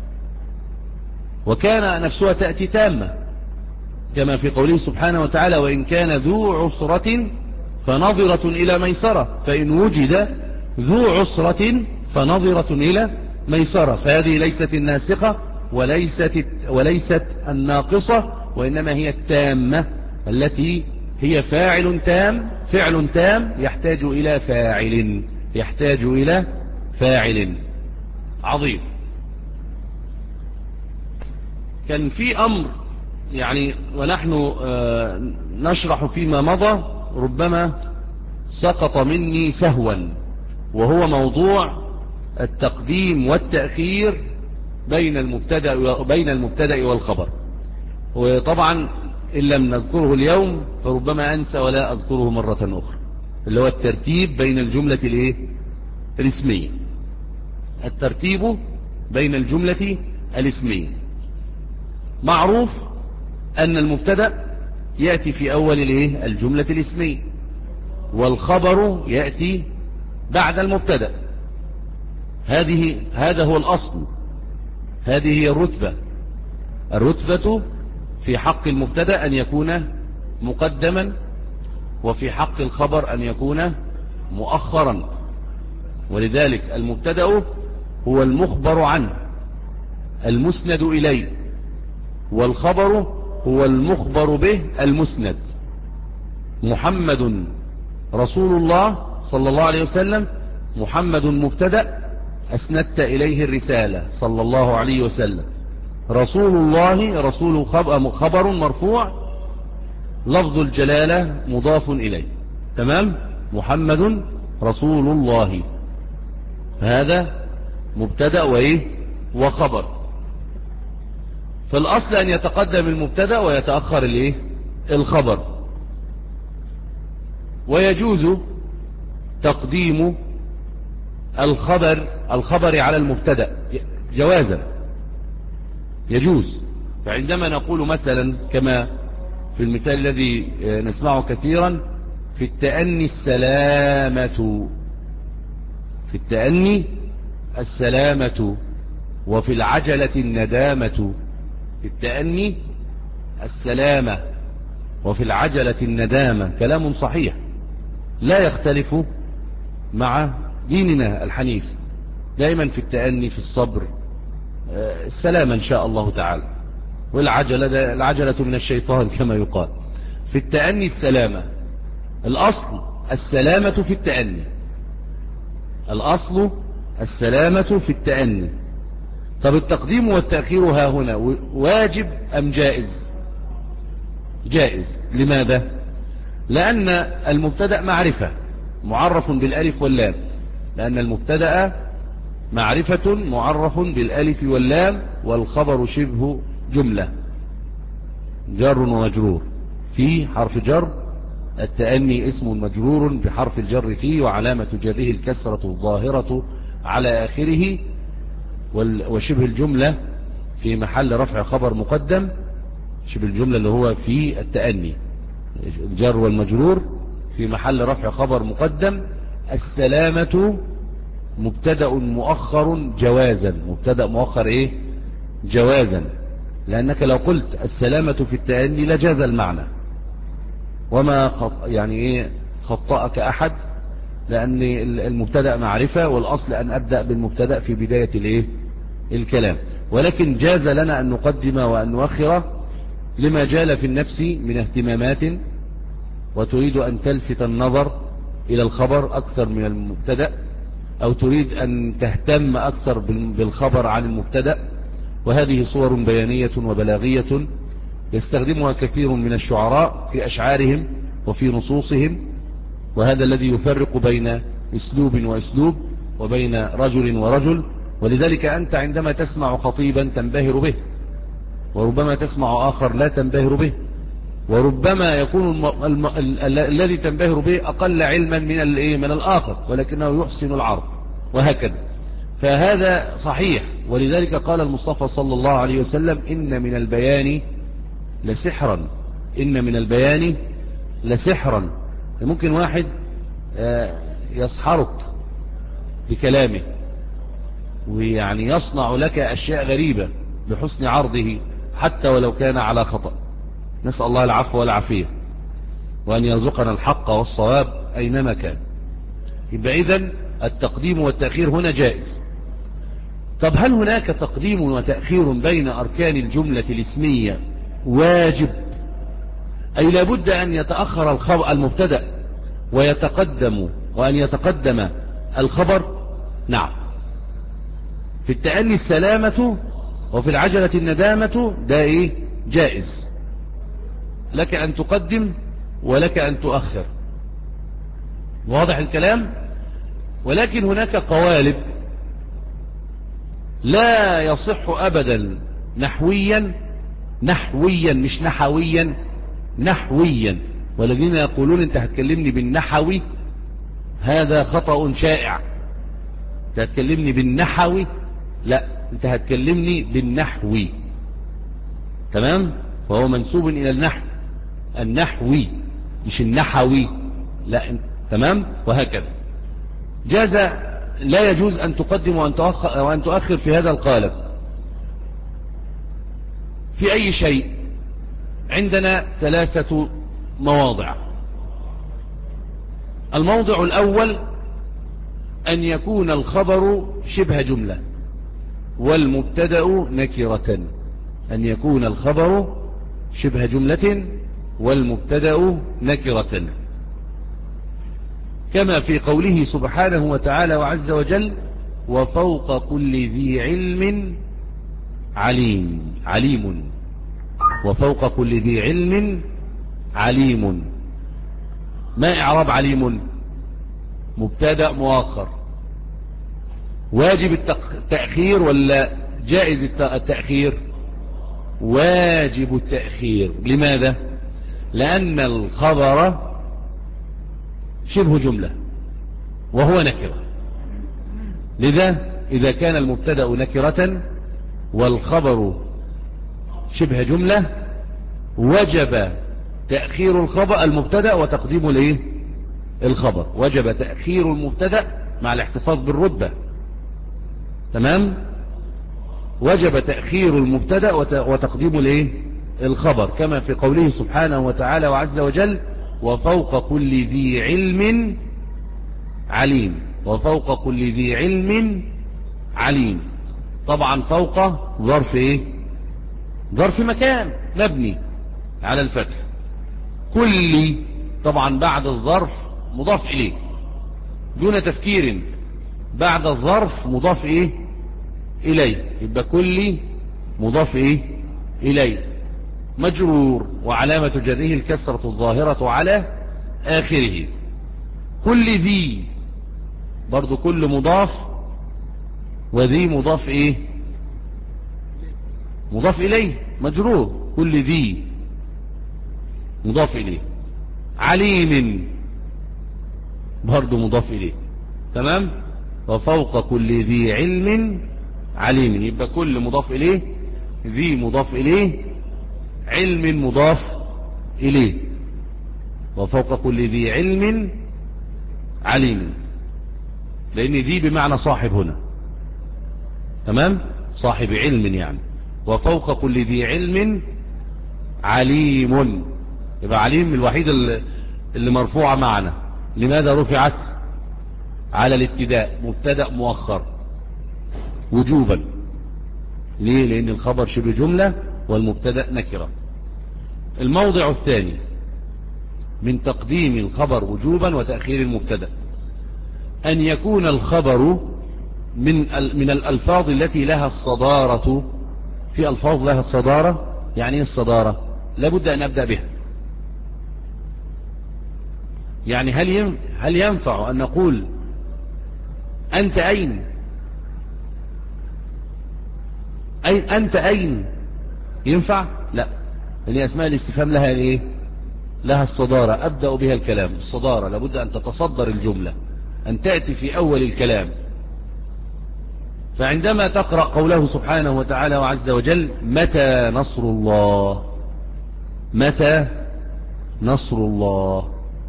وكان نفسها تأتي تامة كما في قوله سبحانه وتعالى: وإن كان ذو عسرة فنظرة إلى ميسرة، فإن وجد ذو عسرة فنظرة إلى ميسرة. فهذه ليست الناسخة وليست, وليست الناقصة، وإنما هي التامة التي هي فاعل تام، فعل تام يحتاج إلى فاعل، يحتاج إلى فاعل. عظيم. كان في أمر يعني ونحن نشرح فيما مضى ربما سقط مني سهوا، وهو موضوع التقديم والتأخير بين المبتدأ بين المبتدأ والخبر. وطبعا إن لم نذكره اليوم فربما أنسى ولا أذكره مرة أخرى، اللي هو الترتيب بين الجملة الإيه؟ الاسمية. الترتيب بين الجملة الاسمية. معروف أن المبتدأ يأتي في أول الإيه؟ الجملة الاسمية، والخبر يأتي بعد المبتدأ. هذه هذا هو الأصل، هذه هي الرتبة. الرتبة في حق المبتدأ أن يكون مقدما، وفي حق الخبر أن يكون مؤخرا. ولذلك المبتدأ هو المخبر عنه المسند إليه، والخبر هو المخبر به المسند. محمد رسول الله صلى الله عليه وسلم، محمد مبتدأ أسندت إليه الرسالة صلى الله عليه وسلم. رسول الله رسول خبر مرفوع، لفظ الجلالة مضاف إليه. تمام. محمد رسول الله، هذا مبتدأ وإيه؟ وخبر. فالأصل أن يتقدم المبتدأ ويتأخر الإيه؟ الخبر. ويجوز تقديم الخبر الخبر على المبتدأ جوازا، يجوز. فعندما نقول مثلا كما في المثال الذي نسمعه كثيرا: في التأني السلامة، في التأني السلامة، وفي العجلة الندامة. في التأني السلامة وفي العجلة الندامة، كلام صحيح لا يختلف مع ديننا الحنيف. دائما في التأني، في الصبر، السلامة إن شاء الله تعالى. والعجلة العجلة من الشيطان كما يقال. في التأني السلامة، الأصل السلامة في التأني، الأصل السلامة في التأني. طب التقديم والتأخير ها هنا واجب أم جائز؟ جائز. لماذا؟ لأن المبتدأ معرفة معرف بالألف واللام، لأن المبتدأ معرفة معرف بالألف واللام، والخبر شبه جملة جار ومجرور. في حرف جر، التأني اسم مجرور بحرف الجر فيه، وعلامة جره الكسرة الظاهرة على آخره، وشبه الجملة في محل رفع خبر مقدم. شبه الجملة اللي هو في التأني، الجر والمجرور في محل رفع خبر مقدم. السلامة مبتدأ مؤخر جوازا، مبتدأ مؤخر ايه؟ جوازا. لأنك لو قلت السلامة في التأني لجاز المعنى، وما خط يعني ايه خطأك أحد لأن المبتدأ معرفة، والأصل أن أبدأ بالمبتدأ في بداية الإيه؟ الكلام. ولكن جاز لنا أن نقدم وأن نؤخر لما جال في النفس من اهتمامات، وتريد أن تلفت النظر إلى الخبر أكثر من المبتدأ، أو تريد أن تهتم أكثر بالخبر عن المبتدأ. وهذه صور بيانية وبلاغية يستخدمها كثير من الشعراء في أشعارهم وفي نصوصهم، وهذا الذي يفرق بين أسلوب وأسلوب وبين رجل ورجل. ولذلك أنت عندما تسمع خطيبا تنبهر به، وربما تسمع آخر لا تنبهر به، وربما يكون الم... الم... ال... ال... الذي تنبهر به أقل علما من ال... من الآخر، ولكنه يحسن العرض، وهكذا. فهذا صحيح. ولذلك قال المصطفى صلى الله عليه وسلم: إن من البيان لسحرا، إن من البيان لسحرا. ممكن واحد يسحرك بكلامه، ويعني يصنع لك أشياء غريبة بحسن عرضه حتى ولو كان على خطأ. نسأل الله العفو والعافية، وأن يرزقنا الحق والصواب أينما كان. يبقى إذن التقديم والتأخير هنا جائز. طب هل هناك تقديم وتأخير بين أركان الجملة الاسمية واجب؟ أي لابد أن يتأخر الخبر المبتدأ ويتقدم وأن يتقدم الخبر؟ نعم. في التأني السلامة وفي العجلة الندامة، ده إيه؟ جائز، لك أن تقدم ولك أن تؤخر. واضح الكلام؟ ولكن هناك قوالب لا يصح أبدا نحويا، نحويا مش نحويا، نحويا. والذين يقولون انت هتكلمني بالنحوي، هذا خطأ شائع. انت هتكلمني بالنحوي، لا، انت هتكلمني بالنحوي. تمام؟ وهو منسوب إلى النحو، النحوي مش النحوي، لا. تمام؟ وهكذا. جاز، لا يجوز أن تقدم وأن تؤخر, وأن تؤخر في هذا القالب في أي شيء. عندنا ثلاثة مواضع. الموضع الأول أن يكون الخبر شبه جملة والمبتدأ نكرة، أن يكون الخبر شبه جملة والمبتدأ نكرة، كما في قوله سبحانه وتعالى وعز وجل: وفوق كل ذي علم عليم. عليم، وفوق كل ذي علم عليم. ما إعراب عليم؟ مبتدأ مؤخر. واجب التأخير ولا جائز التأخير؟ واجب التأخير. لماذا؟ لأن الخبر شبه جملة وهو نكرة، لذا إذا كان المبتدأ نكرة والخبر شبه جملة وجب تأخير الخبر المبتدأ وتقديم الايه؟ الخبر. وجب تأخير المبتدأ مع الاحتفاظ بالرتبة. تمام؟ وجب تأخير المبتدأ وتقديم الايه؟ الخبر، كما في قوله سبحانه وتعالى وعز وجل: وفوق كل ذي علم عليم. وفوق كل ذي علم عليم. طبعا فوق ظرف ايه؟ ظرف مكان مبني على الفتح. كل طبعا بعد الظرف مضاف اليه دون تفكير، بعد الظرف مضاف ايه؟ اليه. يبقى كل مضاف ايه؟ اليه، مجرور، وعلامة جره الكسرة الظاهرة على آخره. كل ذي برضو كل مضاف، وذي مضاف ايه؟ مضاف إليه مجرور. كل ذي مضاف إليه. عليم برضو مضاف إليه. تمام؟ وفوق كل ذي علم عليم. يبقى كل مضاف إليه، ذي مضاف إليه، علم مضاف إليه. وفوق كل ذي علم عليم، لأن ذي بمعنى صاحب هنا. تمام؟ صاحب علم يعني. وفوق كل ذي علم عليم. يبقى عليم الوحيد اللي مرفوعة معنا. لماذا رفعت؟ على الابتداء مبتدأ مؤخر وجوبا. ليه؟ لأن الخبر شبه جملة والمبتدأ نكرة. الموضع الثاني من تقديم الخبر وجوبا وتأخير المبتدأ أن يكون الخبر من من الألفاظ التي لها الصدارة. في ألفاظ لها الصدارة، يعني ايه الصدارة؟ لابد أن أبدأ بها. يعني هل هل ينفع أن نقول أنت أين؟ أي أنت أين؟ ينفع؟ لا، لأن أسماء الاستفهام لها إيه؟ لها الصدارة، أبدأ بها الكلام. الصدارة لابد أن تتصدر الجملة، أن تأتي في أول الكلام. فعندما تقرأ قوله سبحانه وتعالى وعز وجل متى نصر الله، متى نصر الله،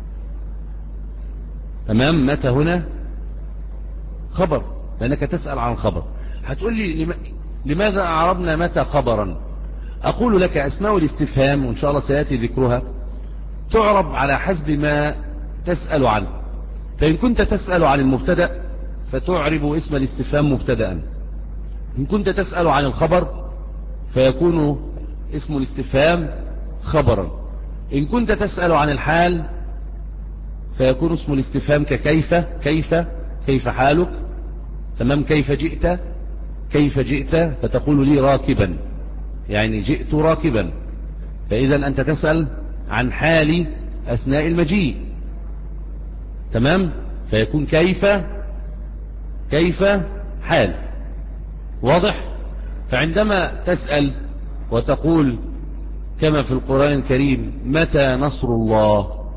تمام؟ متى هنا خبر، لأنك تسأل عن خبر. هتقول لي لماذا أعربنا متى خبرا؟ أقول لك أسماء الاستفهام وإن شاء الله سيأتي ذكرها تعرب على حسب ما تسأل عنه. فإن كنت تسأل عن المبتدأ فتعرب اسم الاستفهام مبتدأ، إن كنت تسأل عن الخبر فيكون اسم الاستفهام خبرا، إن كنت تسأل عن الحال فيكون اسم الاستفهام ككيف، كيف كيف حالك، تمام؟ كيف جئت، كيف جئت، فتقول لي راكبا، يعني جئت راكبا. فإذا أنت تسأل عن حالي أثناء المجيء، تمام؟ فيكون كيف، كيف حال، واضح؟ فعندما تسأل وتقول كما في القرآن الكريم متى نصر الله،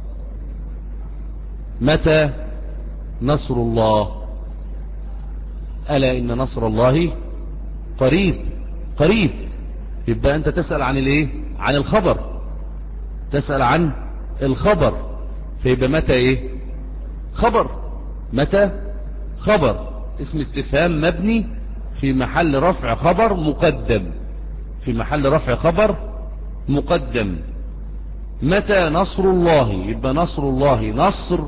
متى نصر الله، ألا إن نصر الله قريب، قريب. يبقى أنت تسأل عن الإيه؟ عن الخبر، تسأل عن الخبر. فيبقى متى إيه؟ خبر، متى خبر، اسم استفهام مبني في محل رفع خبر مقدم، في محل رفع خبر مقدم. متى نصر الله، يبقى نصر الله نصر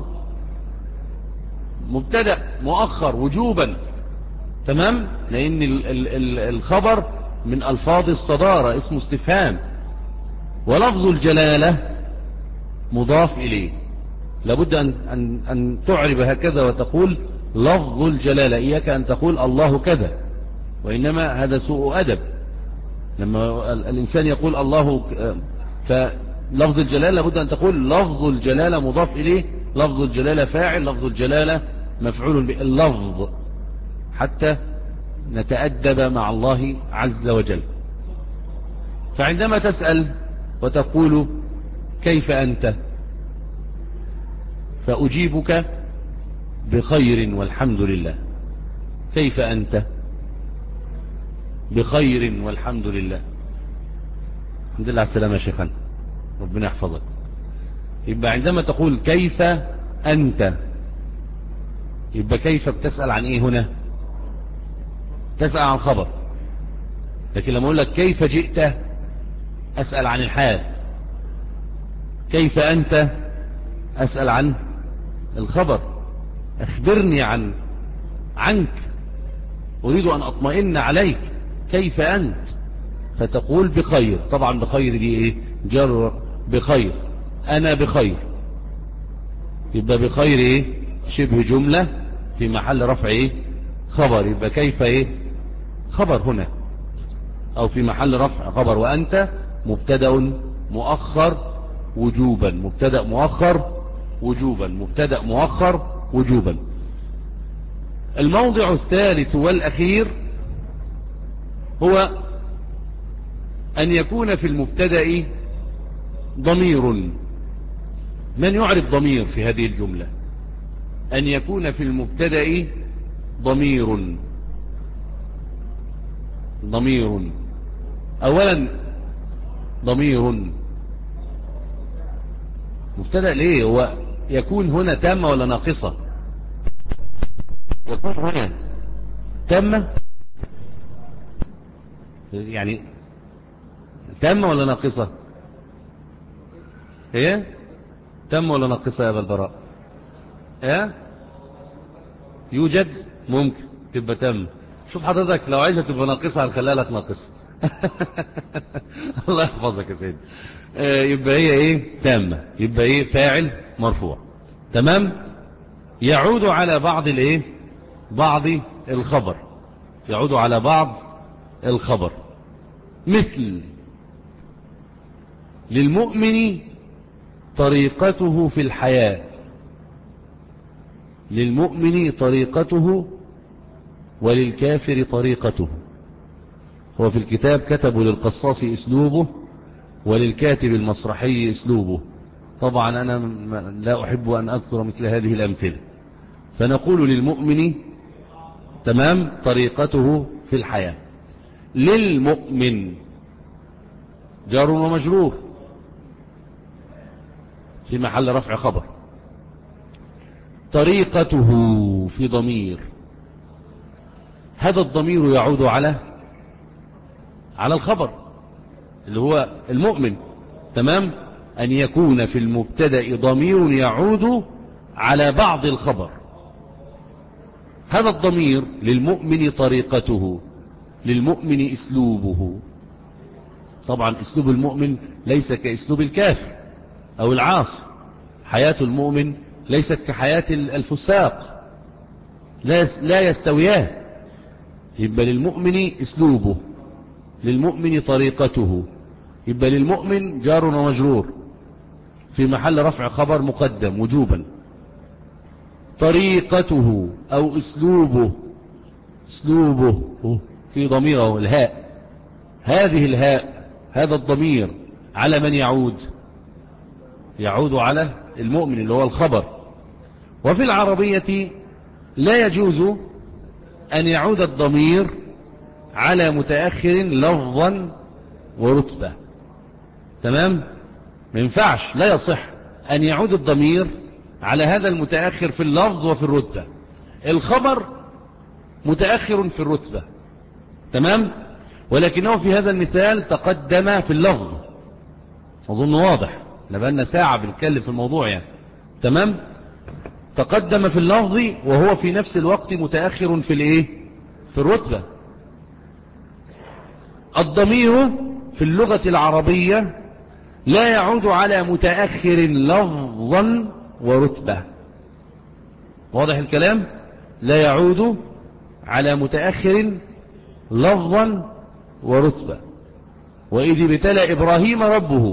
مبتدأ مؤخر وجوبا، تمام؟ لأن ال ال ال الخبر من ألفاظ الصدارة، اسم استفهام. ولفظ الجلالة مضاف إليه، لابد أن, أن, أن تعرب هكذا وتقول لفظ الجلالة. إياك أن تقول الله كذا، وإنما هذا سوء أدب. لما الإنسان يقول الله، فلفظ الجلالة لابد أن تقول لفظ الجلالة مضاف إليه، لفظ الجلالة فاعل، لفظ الجلالة مفعول به، اللفظ، حتى نتأدب مع الله عز وجل. فعندما تسأل وتقول كيف أنت، فأجيبك بخير والحمد لله. كيف أنت؟ بخير والحمد لله. الحمد لله على السلامة يا شيخنا، ربنا يحفظك. يبقى عندما تقول كيف أنت، يبقى كيف بتسأل عن إيه هنا؟ تسأل عن خبر. لكن لما أقول لك كيف جئت أسأل عن الحال. كيف أنت أسأل عن الخبر، أخبرني عن عنك، أريد أن أطمئن عليك. كيف أنت؟ فتقول بخير. طبعا بخير دي إيه؟ جر بخير، أنا بخير. يبقى بخير إيه؟ شبه جملة في محل رفع إيه؟ خبر. يبقى كيف إيه؟ خبر هنا، أو في محل رفع خبر. وأنت مبتدأ مؤخر وجوبا، مبتدأ مؤخر وجوبا، مبتدأ مؤخر وجوبا. الموضع الثالث والأخير هو أن يكون في المبتدأ ضمير. من يعرب ضمير في هذه الجملة؟ أن يكون في المبتدأ ضمير. ضمير أولا، ضمير مبتدأ ليه؟ هو يكون هنا تامة ولا ناقصة؟ يكون هنا تامة، يعني تامة ولا ناقصة؟ هي تامة ولا ناقصة يا أبا البراء؟ ايه يوجد ممكن تبقى تم. شوف حضرتك لو عايزة تبقى ناقصة هنخليها لك ناقصة. الله يحفظك يا سيدي. آه يبقى هي ايه تامة، يبقى ايه فاعل مرفوع. تمام. يعود على بعض الايه بعض الخبر، يعود على بعض الخبر، مثل للمؤمن طريقته في الحياة، للمؤمن طريقته وللكافر طريقته. هو في الكتاب كتبوا للقصاص اسلوبه وللكاتب المسرحي اسلوبه. طبعا انا لا احب ان اذكر مثل هذه الامثله، فنقول للمؤمن تمام طريقته في الحياة. للمؤمن جار ومجرور في محل رفع خبر. طريقته في ضمير، هذا الضمير يعود على على الخبر اللي هو المؤمن. تمام. أن يكون في المبتدأ ضمير يعود على بعض الخبر. هذا الضمير للمؤمن طريقته، للمؤمن اسلوبه. طبعا اسلوب المؤمن ليس كاسلوب الكافر او العاصي. حياة المؤمن ليست كحياة الفساق، لا يستويان. يبقى للمؤمن اسلوبه، للمؤمن طريقته. يبقى للمؤمن جار ومجرور في محل رفع خبر مقدم وجوبا. طريقته أو اسلوبه، اسلوبه في ضميره الهاء. هذه الهاء هذا الضمير على من يعود؟ يعود على المؤمن اللي هو الخبر. وفي العربية لا يجوز أن يعود الضمير على متأخر لفظا ورتبة. تمام. ما ينفعش، لا يصح أن يعود الضمير على هذا المتأخر في اللفظ وفي الرتبة. الخبر متأخر في الرتبة، تمام، ولكنه في هذا المثال تقدم في اللفظ. أظن واضح، لبقالنا ساعة بنتكلم في الموضوع يعني. تمام. تقدم في اللفظ وهو في نفس الوقت متأخر في الايه في الرتبة. الضمير في اللغة العربية لا يعود على متأخر لفظا ورتبة. واضح الكلام؟ لا يعود على متأخر لفظا ورتبة. وإذ ابتلى إبراهيم ربه،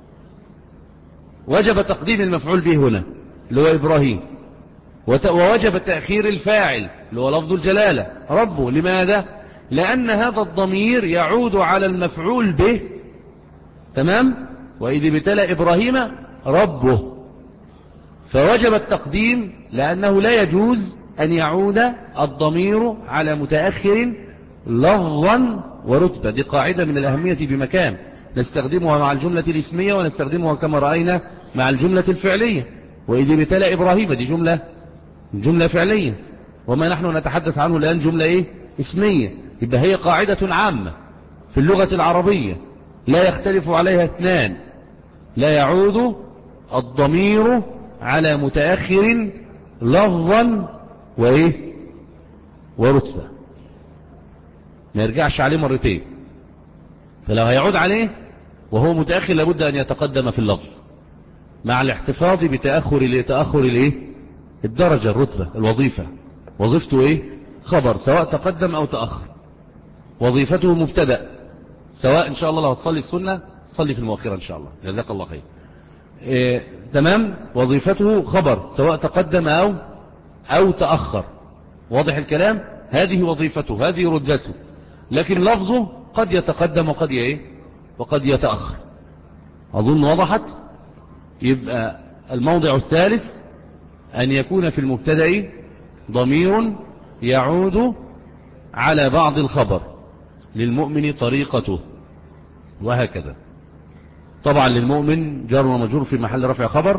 وجب تقديم المفعول به هنا اللي هو إبراهيم، ووجب تأخير الفاعل اللي هو لفظ الجلالة ربه. لماذا؟ لأن هذا الضمير يعود على المفعول به. تمام. وإذ ابتلى إبراهيم ربه، فوجب التقديم، لأنه لا يجوز أن يعود الضمير على متأخر لفظا ورتبة. دي قاعدة من الأهمية بمكان، نستخدمها مع الجملة الاسمية ونستخدمها كما رأينا مع الجملة الفعلية. وإذ ابتلى إبراهيم دي جملة جملة فعلية، وما نحن نتحدث عنه الآن جملة إيه؟ اسمية. يبقى هي قاعدة عامة في اللغة العربية لا يختلف عليها اثنان. لا يعود الضمير على متأخر لفظا وإيه ورتبة، ما يرجعش عليه مرتين. فلو هيعود عليه وهو متأخر لابد أن يتقدم في اللفظ مع الاحتفاظ بتأخر تأخر الايه الدرجة، الرتبة، الوظيفة. وظيفته ايه؟ خبر، سواء تقدم او تأخر. وظيفته مبتدأ، سواء ان شاء الله لو هتصلي السنة صلي في المؤخرة ان شاء الله، جزاك الله خير. إيه تمام. وظيفته خبر، سواء تقدم او او تأخر. واضح الكلام؟ هذه وظيفته، هذه رتبته. لكن لفظه قد يتقدم وقد ايه وقد يتأخر. اظن وضحت. يبقى الموضع الثالث أن يكون في المبتدأ ضمير يعود على بعض الخبر، للمؤمن طريقته، وهكذا. طبعا للمؤمن جار ومجرور في محل رفع خبر.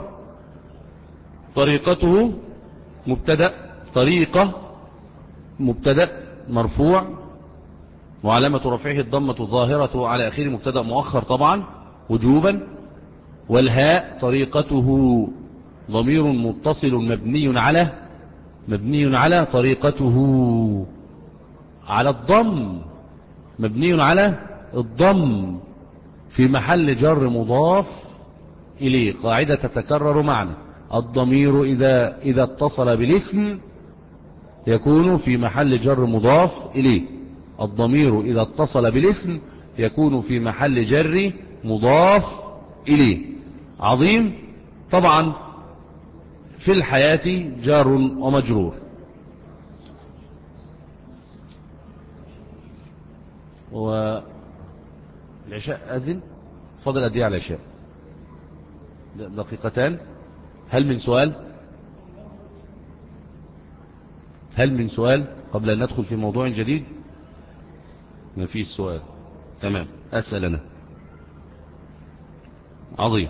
طريقته مبتدأ، طريقة مبتدأ مرفوع وعلامة رفعه الضمة الظاهرة على آخره، مبتدأ مؤخر طبعا وجوبا. والهاء طريقته ضمير متصل مبني على مبني على طريقته على الضم، مبني على الضم في محل جر مضاف إليه. قاعدة تتكرر معنا: الضمير إذا, إذا اتصل بالاسم يكون في محل جر مضاف إليه. الضمير إذا اتصل بالاسم يكون في محل جر مضاف إليه. عظيم. طبعا في الحياة جار ومجرور. والعشاء أذن، فضل أدي على العشاء دقيقتان. هل من سؤال؟ هل من سؤال قبل أن ندخل في موضوع جديد؟ ما فيش سؤال. تمام، أسأل أنا. عظيم.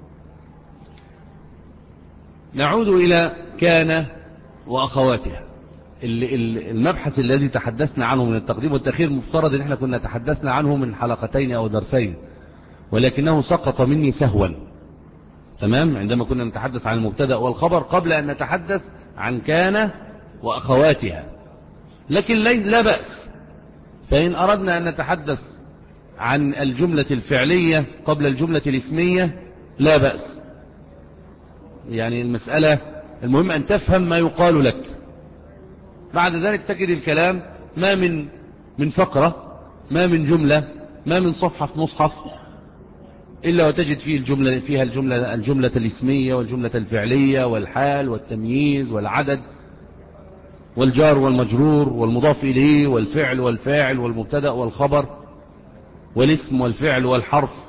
نعود إلى كان وأخواتها. المبحث الذي تحدثنا عنه من التقديم والتأخير مفترض أن احنا كنا تحدثنا عنه من حلقتين أو درسين، ولكنه سقط مني سهوا. تمام، عندما كنا نتحدث عن المبتدأ والخبر قبل أن نتحدث عن كان وأخواتها. لكن لا بأس، فإن أردنا أن نتحدث عن الجملة الفعلية قبل الجملة الاسمية لا بأس. يعني المسألة المهم أن تفهم ما يقال لك. بعد ذلك تجد الكلام ما من من فقرة، ما من جملة، ما من صفحة في مصحف إلا وتجد فيه الجملة فيها الجملة الجملة الاسمية والجملة الفعلية والحال والتمييز والعدد والجار والمجرور والمضاف إليه والفعل والفاعل والمبتدأ والخبر والاسم والفعل والحرف.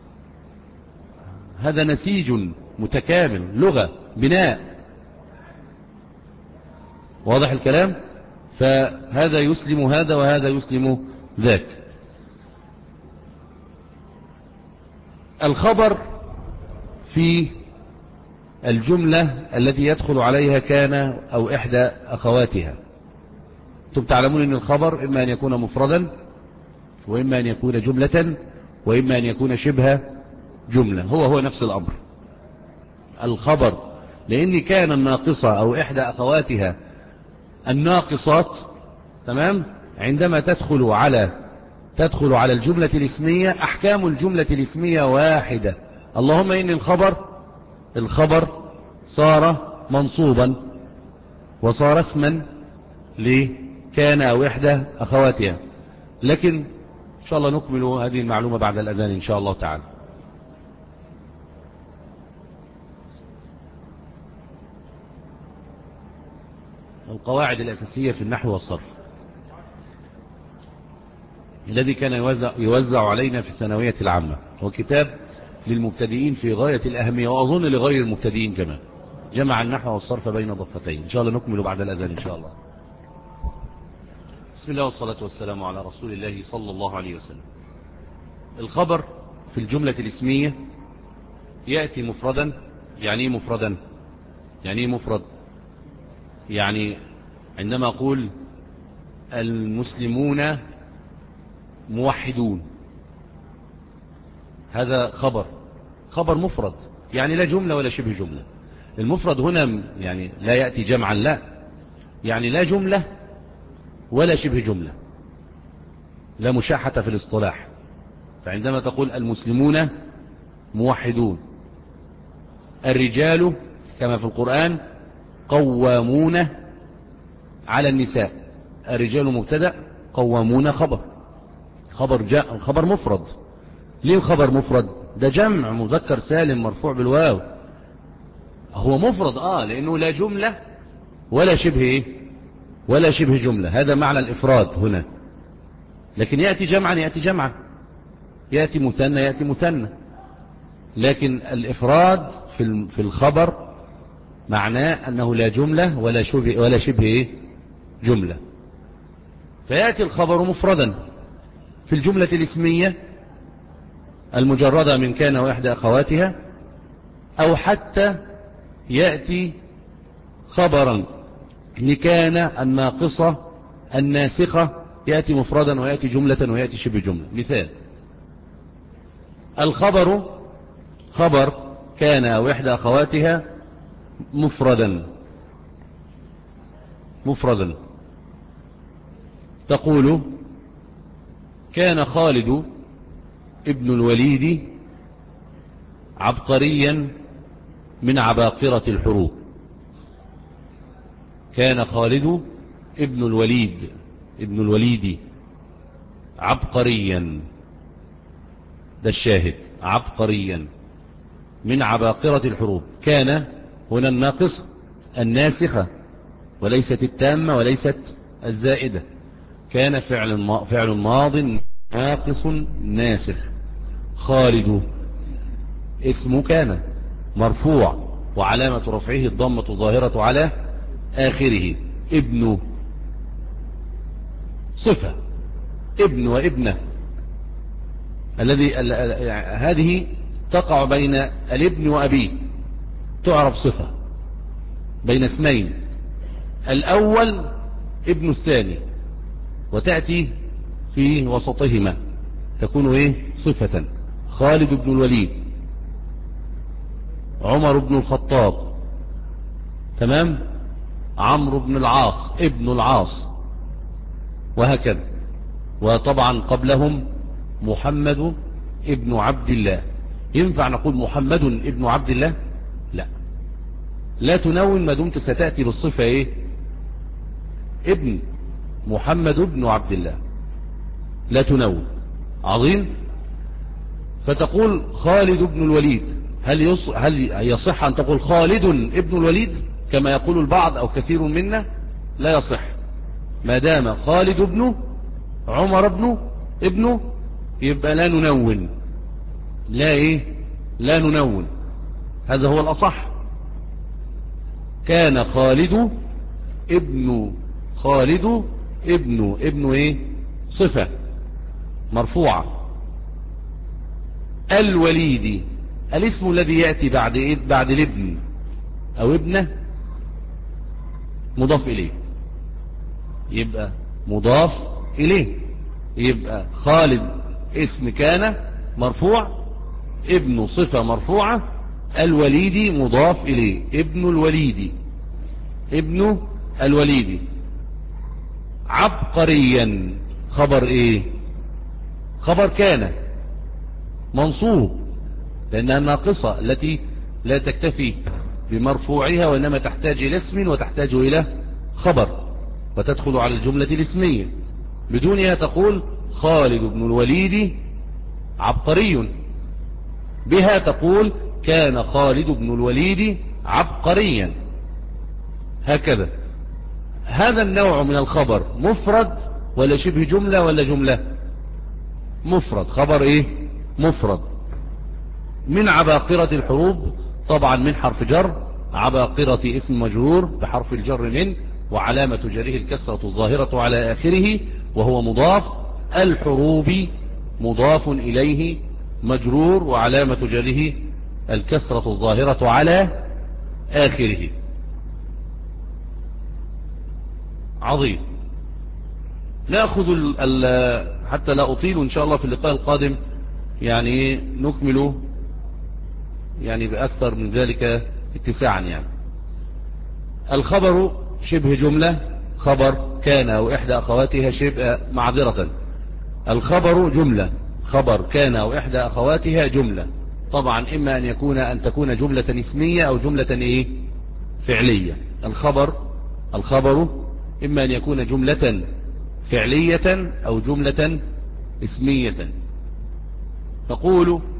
هذا نسيج متكامل، لغة، بناء. واضح الكلام؟ فهذا يسلم هذا وهذا يسلم ذاك. الخبر في الجملة التي يدخل عليها كان أو إحدى أخواتها. أنتم تعلمون أن الخبر إما أن يكون مفردا، وإما أن يكون جملة، وإما أن يكون شبه جملة. هو هو نفس الأمر. الخبر لأن كان الناقصة أو إحدى أخواتها الناقصات، تمام، عندما تدخل على تدخل على الجملة الاسمية أحكام الجملة الاسمية واحدة. اللهم إن الخبر الخبر صار منصوبا وصار اسما لكان أو إحدى أخواتها. لكن إن شاء الله نكمل هذه المعلومة بعد الأذان إن شاء الله تعالى. القواعد الأساسية في النحو والصرف الذي كان يوزع, يوزع علينا في الثانوية العامة، هو كتاب للمبتدئين في غاية الأهمية، وأظن لغير المبتدئين كمان. جمع النحو والصرف بين ضفتين. إن شاء الله نكمل بعد الأذان إن شاء الله. بسم الله والصلاة والسلام على رسول الله صلى الله عليه وسلم. الخبر في الجملة الاسمية يأتي مفردا. يعني مفردا يعني مفرد يعني عندما أقول المسلمون موحدون، هذا خبر خبر مفرد، يعني لا جملة ولا شبه جملة. المفرد هنا يعني لا يأتي جمعا، لا، يعني لا جملة ولا شبه جملة، لا مشاحة في الاصطلاح. فعندما تقول المسلمون موحدون، الرجال كما في القرآن قوامون على النساء، الرجال مبتدأ، قوامون خبر خبر جاء خبر مفرد. ليه خبر مفرد؟ ده جمع مذكر سالم مرفوع بالواو. هو مفرد آه لأنه لا جملة ولا شبه إيه؟ ولا شبه جملة. هذا معنى الإفراد هنا. لكن يأتي جمعا يأتي جمعا، يأتي مثنى يأتي مثنى. لكن الإفراد في في الخبر معناه أنه لا جملة ولا شبه ولا شبه إيه؟ جملة. فيأتي الخبر مفردا في الجملة الاسمية المجردة من كان وإحدى أخواتها، أو حتى يأتي خبرا لكان الناقصة الناسخة، يأتي مفردا ويأتي جملة ويأتي شبه جملة. مثال: الخبر خبر كان أو إحدى أخواتها مفردا، مفردا. تقول كان خالد ابن الوليد عبقريا من عباقرة الحروب. كان خالد ابن الوليد ابن الوليد عبقريا، ده الشاهد، عبقريا من عباقرة الحروب. كان هنا الناقص الناسخة وليست التامة وليست الزائدة. كان فعل فعل ماض ناقص ناسخ. خالد اسم كان مرفوع وعلامة رفعه الضمة ظاهرة على آخره. ابن صفة، ابن وابنه الذي هذه تقع بين الابن وأبيه، تعرف صفة بين اسمين، الأول ابن الثاني، وتأتي في وسطهما تكون ايه صفة. خالد بن الوليد، عمر بن الخطاب، تمام، عمرو بن العاص ابن العاص، وهكذا. وطبعا قبلهم محمد ابن عبد الله. ينفع نقول محمد ابن عبد الله؟ لا، لا تنون ما دمت ستأتي بالصفة ايه ابن. محمد ابن عبد الله لا تنون. عظيم. فتقول خالد ابن الوليد. هل يص... هل يصح أن تقول خالد ابن الوليد كما يقول البعض أو كثير منا؟ لا يصح. ما دام خالد ابنه، عمر ابنه، ابنه، يبقى لا ننون. لا ايه لا ننون، هذا هو الأصح. كان خالد ابن خالد ابن ابن ايه صفة مرفوعة. الوليد الاسم الذي يأتي بعد إيه؟ بعد الابن أو ابنه مضاف إليه، يبقى مضاف إليه. يبقى خالد اسم كان مرفوع، ابن صفة مرفوعة، الوليد مضاف إليه. ابن الوليد، ابن الوليد. عبقريا خبر إيه؟ خبر كان منصوب لأنها الناقصة التي لا تكتفي بمرفوعها وإنما تحتاج إلى اسم وتحتاج إلى خبر وتدخل على الجملة الاسمية. بدونها تقول خالد بن الوليد عبقري، بها تقول كان خالد بن الوليد عبقريا، هكذا. هذا النوع من الخبر مفرد ولا شبه جملة ولا جملة؟ مفرد. خبر ايه مفرد من عباقرة الحروب، طبعا من حرف جر. عباقرة اسم مجرور بحرف الجر من، وعلامة جره الكسرة الظاهرة على آخره وهو مضاف. الحروب مضاف إليه مجرور وعلامة جره الكسرة الظاهرة على آخره. عظيم. نأخذ ال ال حتى لا أطيل إن شاء الله في اللقاء القادم يعني نكمل يعني بأكثر من ذلك اتساعا. يعني الخبر شبه جملة، خبر كان أو إحدى أخواتها شبه معذرة الخبر جملة، خبر كان أو إحدى أخواتها جملة. طبعا إما أن يكون أن تكون جملة اسمية أو جملة إيه فعلية. الخبر الخبر إما أن يكون جملة فعلية أو جملة اسمية. تقول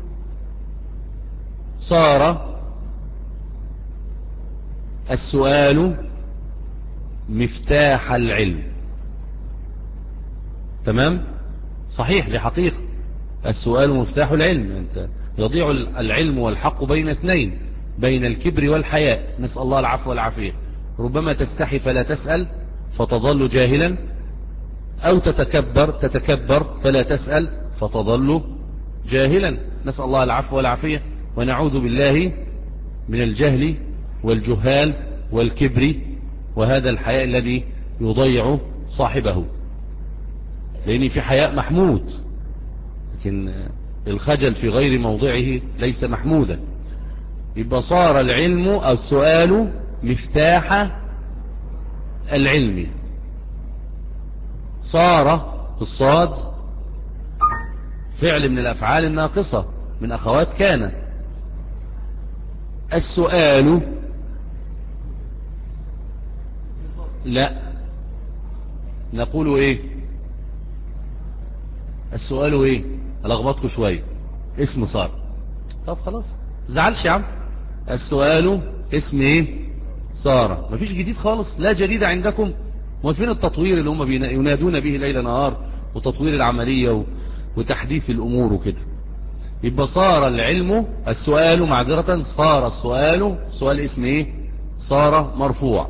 صار السؤال مفتاح العلم. تمام، صحيح، لحقيقة السؤال مفتاح العلم. أنت يضيع العلم والحق بين اثنين، بين الكبر والحياء، نسأل الله العفو والعافية. ربما تستحي فلا تسأل فتظل جاهلا، أو تتكبر تتكبر فلا تسأل فتظل جاهلا، نسأل الله العفو والعافية. ونعوذ بالله من الجهل والجهال والكبر وهذا الحياء الذي يضيع صاحبه. لأن في حياء محمود، لكن الخجل في غير موضعه ليس محمودا. يبقى صار العلم أو السؤال مفتاح العلم. صار الصاد فعل من الأفعال الناقصة من أخوات كان. السؤال لا، نقول ايه؟ السؤال ايه؟ ألخبطكم شوية، اسم صار. طب خلاص زعلش يا عم، السؤال اسم ايه؟ صار. مفيش جديد خالص، لا جديد عندكم. وفين التطوير اللي هم ينادون به ليل نهار، وتطوير العملية وتحديث الأمور وكده؟ يبقى صار العلم، السؤال معذرة، صار السؤال، سؤال اسم ايه؟ صار مرفوع.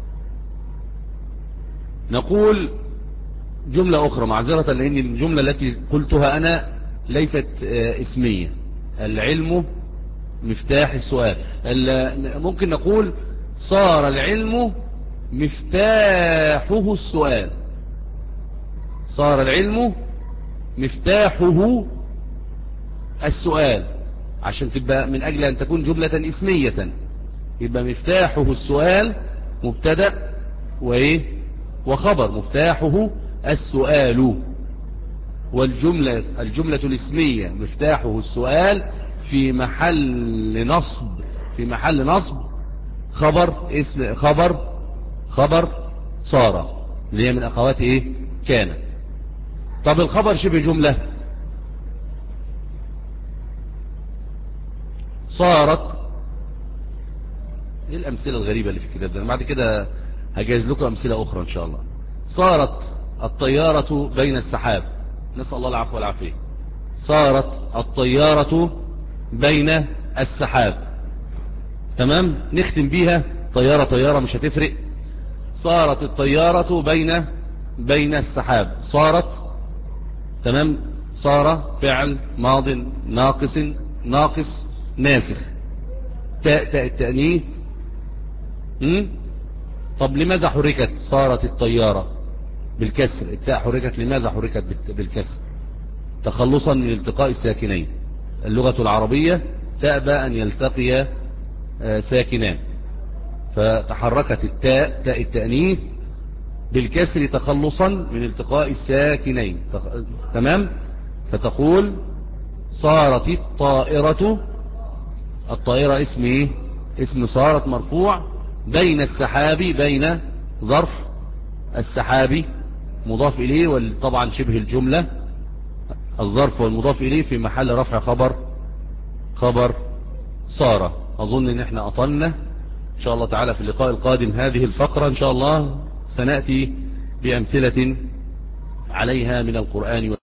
نقول جملة أخرى معذرة، لأن الجملة التي قلتها أنا ليست اسمية. العلم مفتاح السؤال. ممكن نقول صار العلم مفتاحه السؤال. صار العلم مفتاحه السؤال، عشان تبقى من أجل أن تكون جملة اسمية يبقى مفتاحه السؤال مبتدأ وإيه وخبر. مفتاحه السؤال، والجملة الجملة الاسمية مفتاحه السؤال في محل نصب، في محل نصب خبر اسم خبر خبر صار، اللي هي من أخوات إيه كان. طب الخبر شبه جملة، صارت. ايه الأمثلة الغريبة اللي في الكتاب ده؟ بعد كده هجهز لكم أمثلة أخرى إن شاء الله. صارت الطيارة بين السحاب، نسأل الله العفو والعافية. صارت الطيارة بين السحاب، تمام، نختم بيها طيارة طيارة مش هتفرق. صارت الطيارة بين بين السحاب. صارت، تمام، صار فعل ماض ناقص ناقص ناسخ، تاء تاء التأنيث. طب لماذا حركت صارت الطيارة بالكسر؟ التاء حركت، لماذا حركت بالكسر؟ تخلصا من التقاء الساكنين. اللغة العربية تأبى أن يلتقي ساكنان، فتحركت التاء تاء التأنيث بالكسر تخلصا من التقاء الساكنين، تمام. فتقول صارت الطائرة، الطائرة اسم ايه؟ اسم صارت مرفوع. بين السحاب، بين ظرف، السحاب مضاف إليه، وطبعا شبه الجملة الظرف والمضاف إليه في محل رفع خبر خبر صار. أظن إن احنا أطلنا إن شاء الله تعالى. في اللقاء القادم هذه الفقرة إن شاء الله سنأتي بأمثلة عليها من القرآن.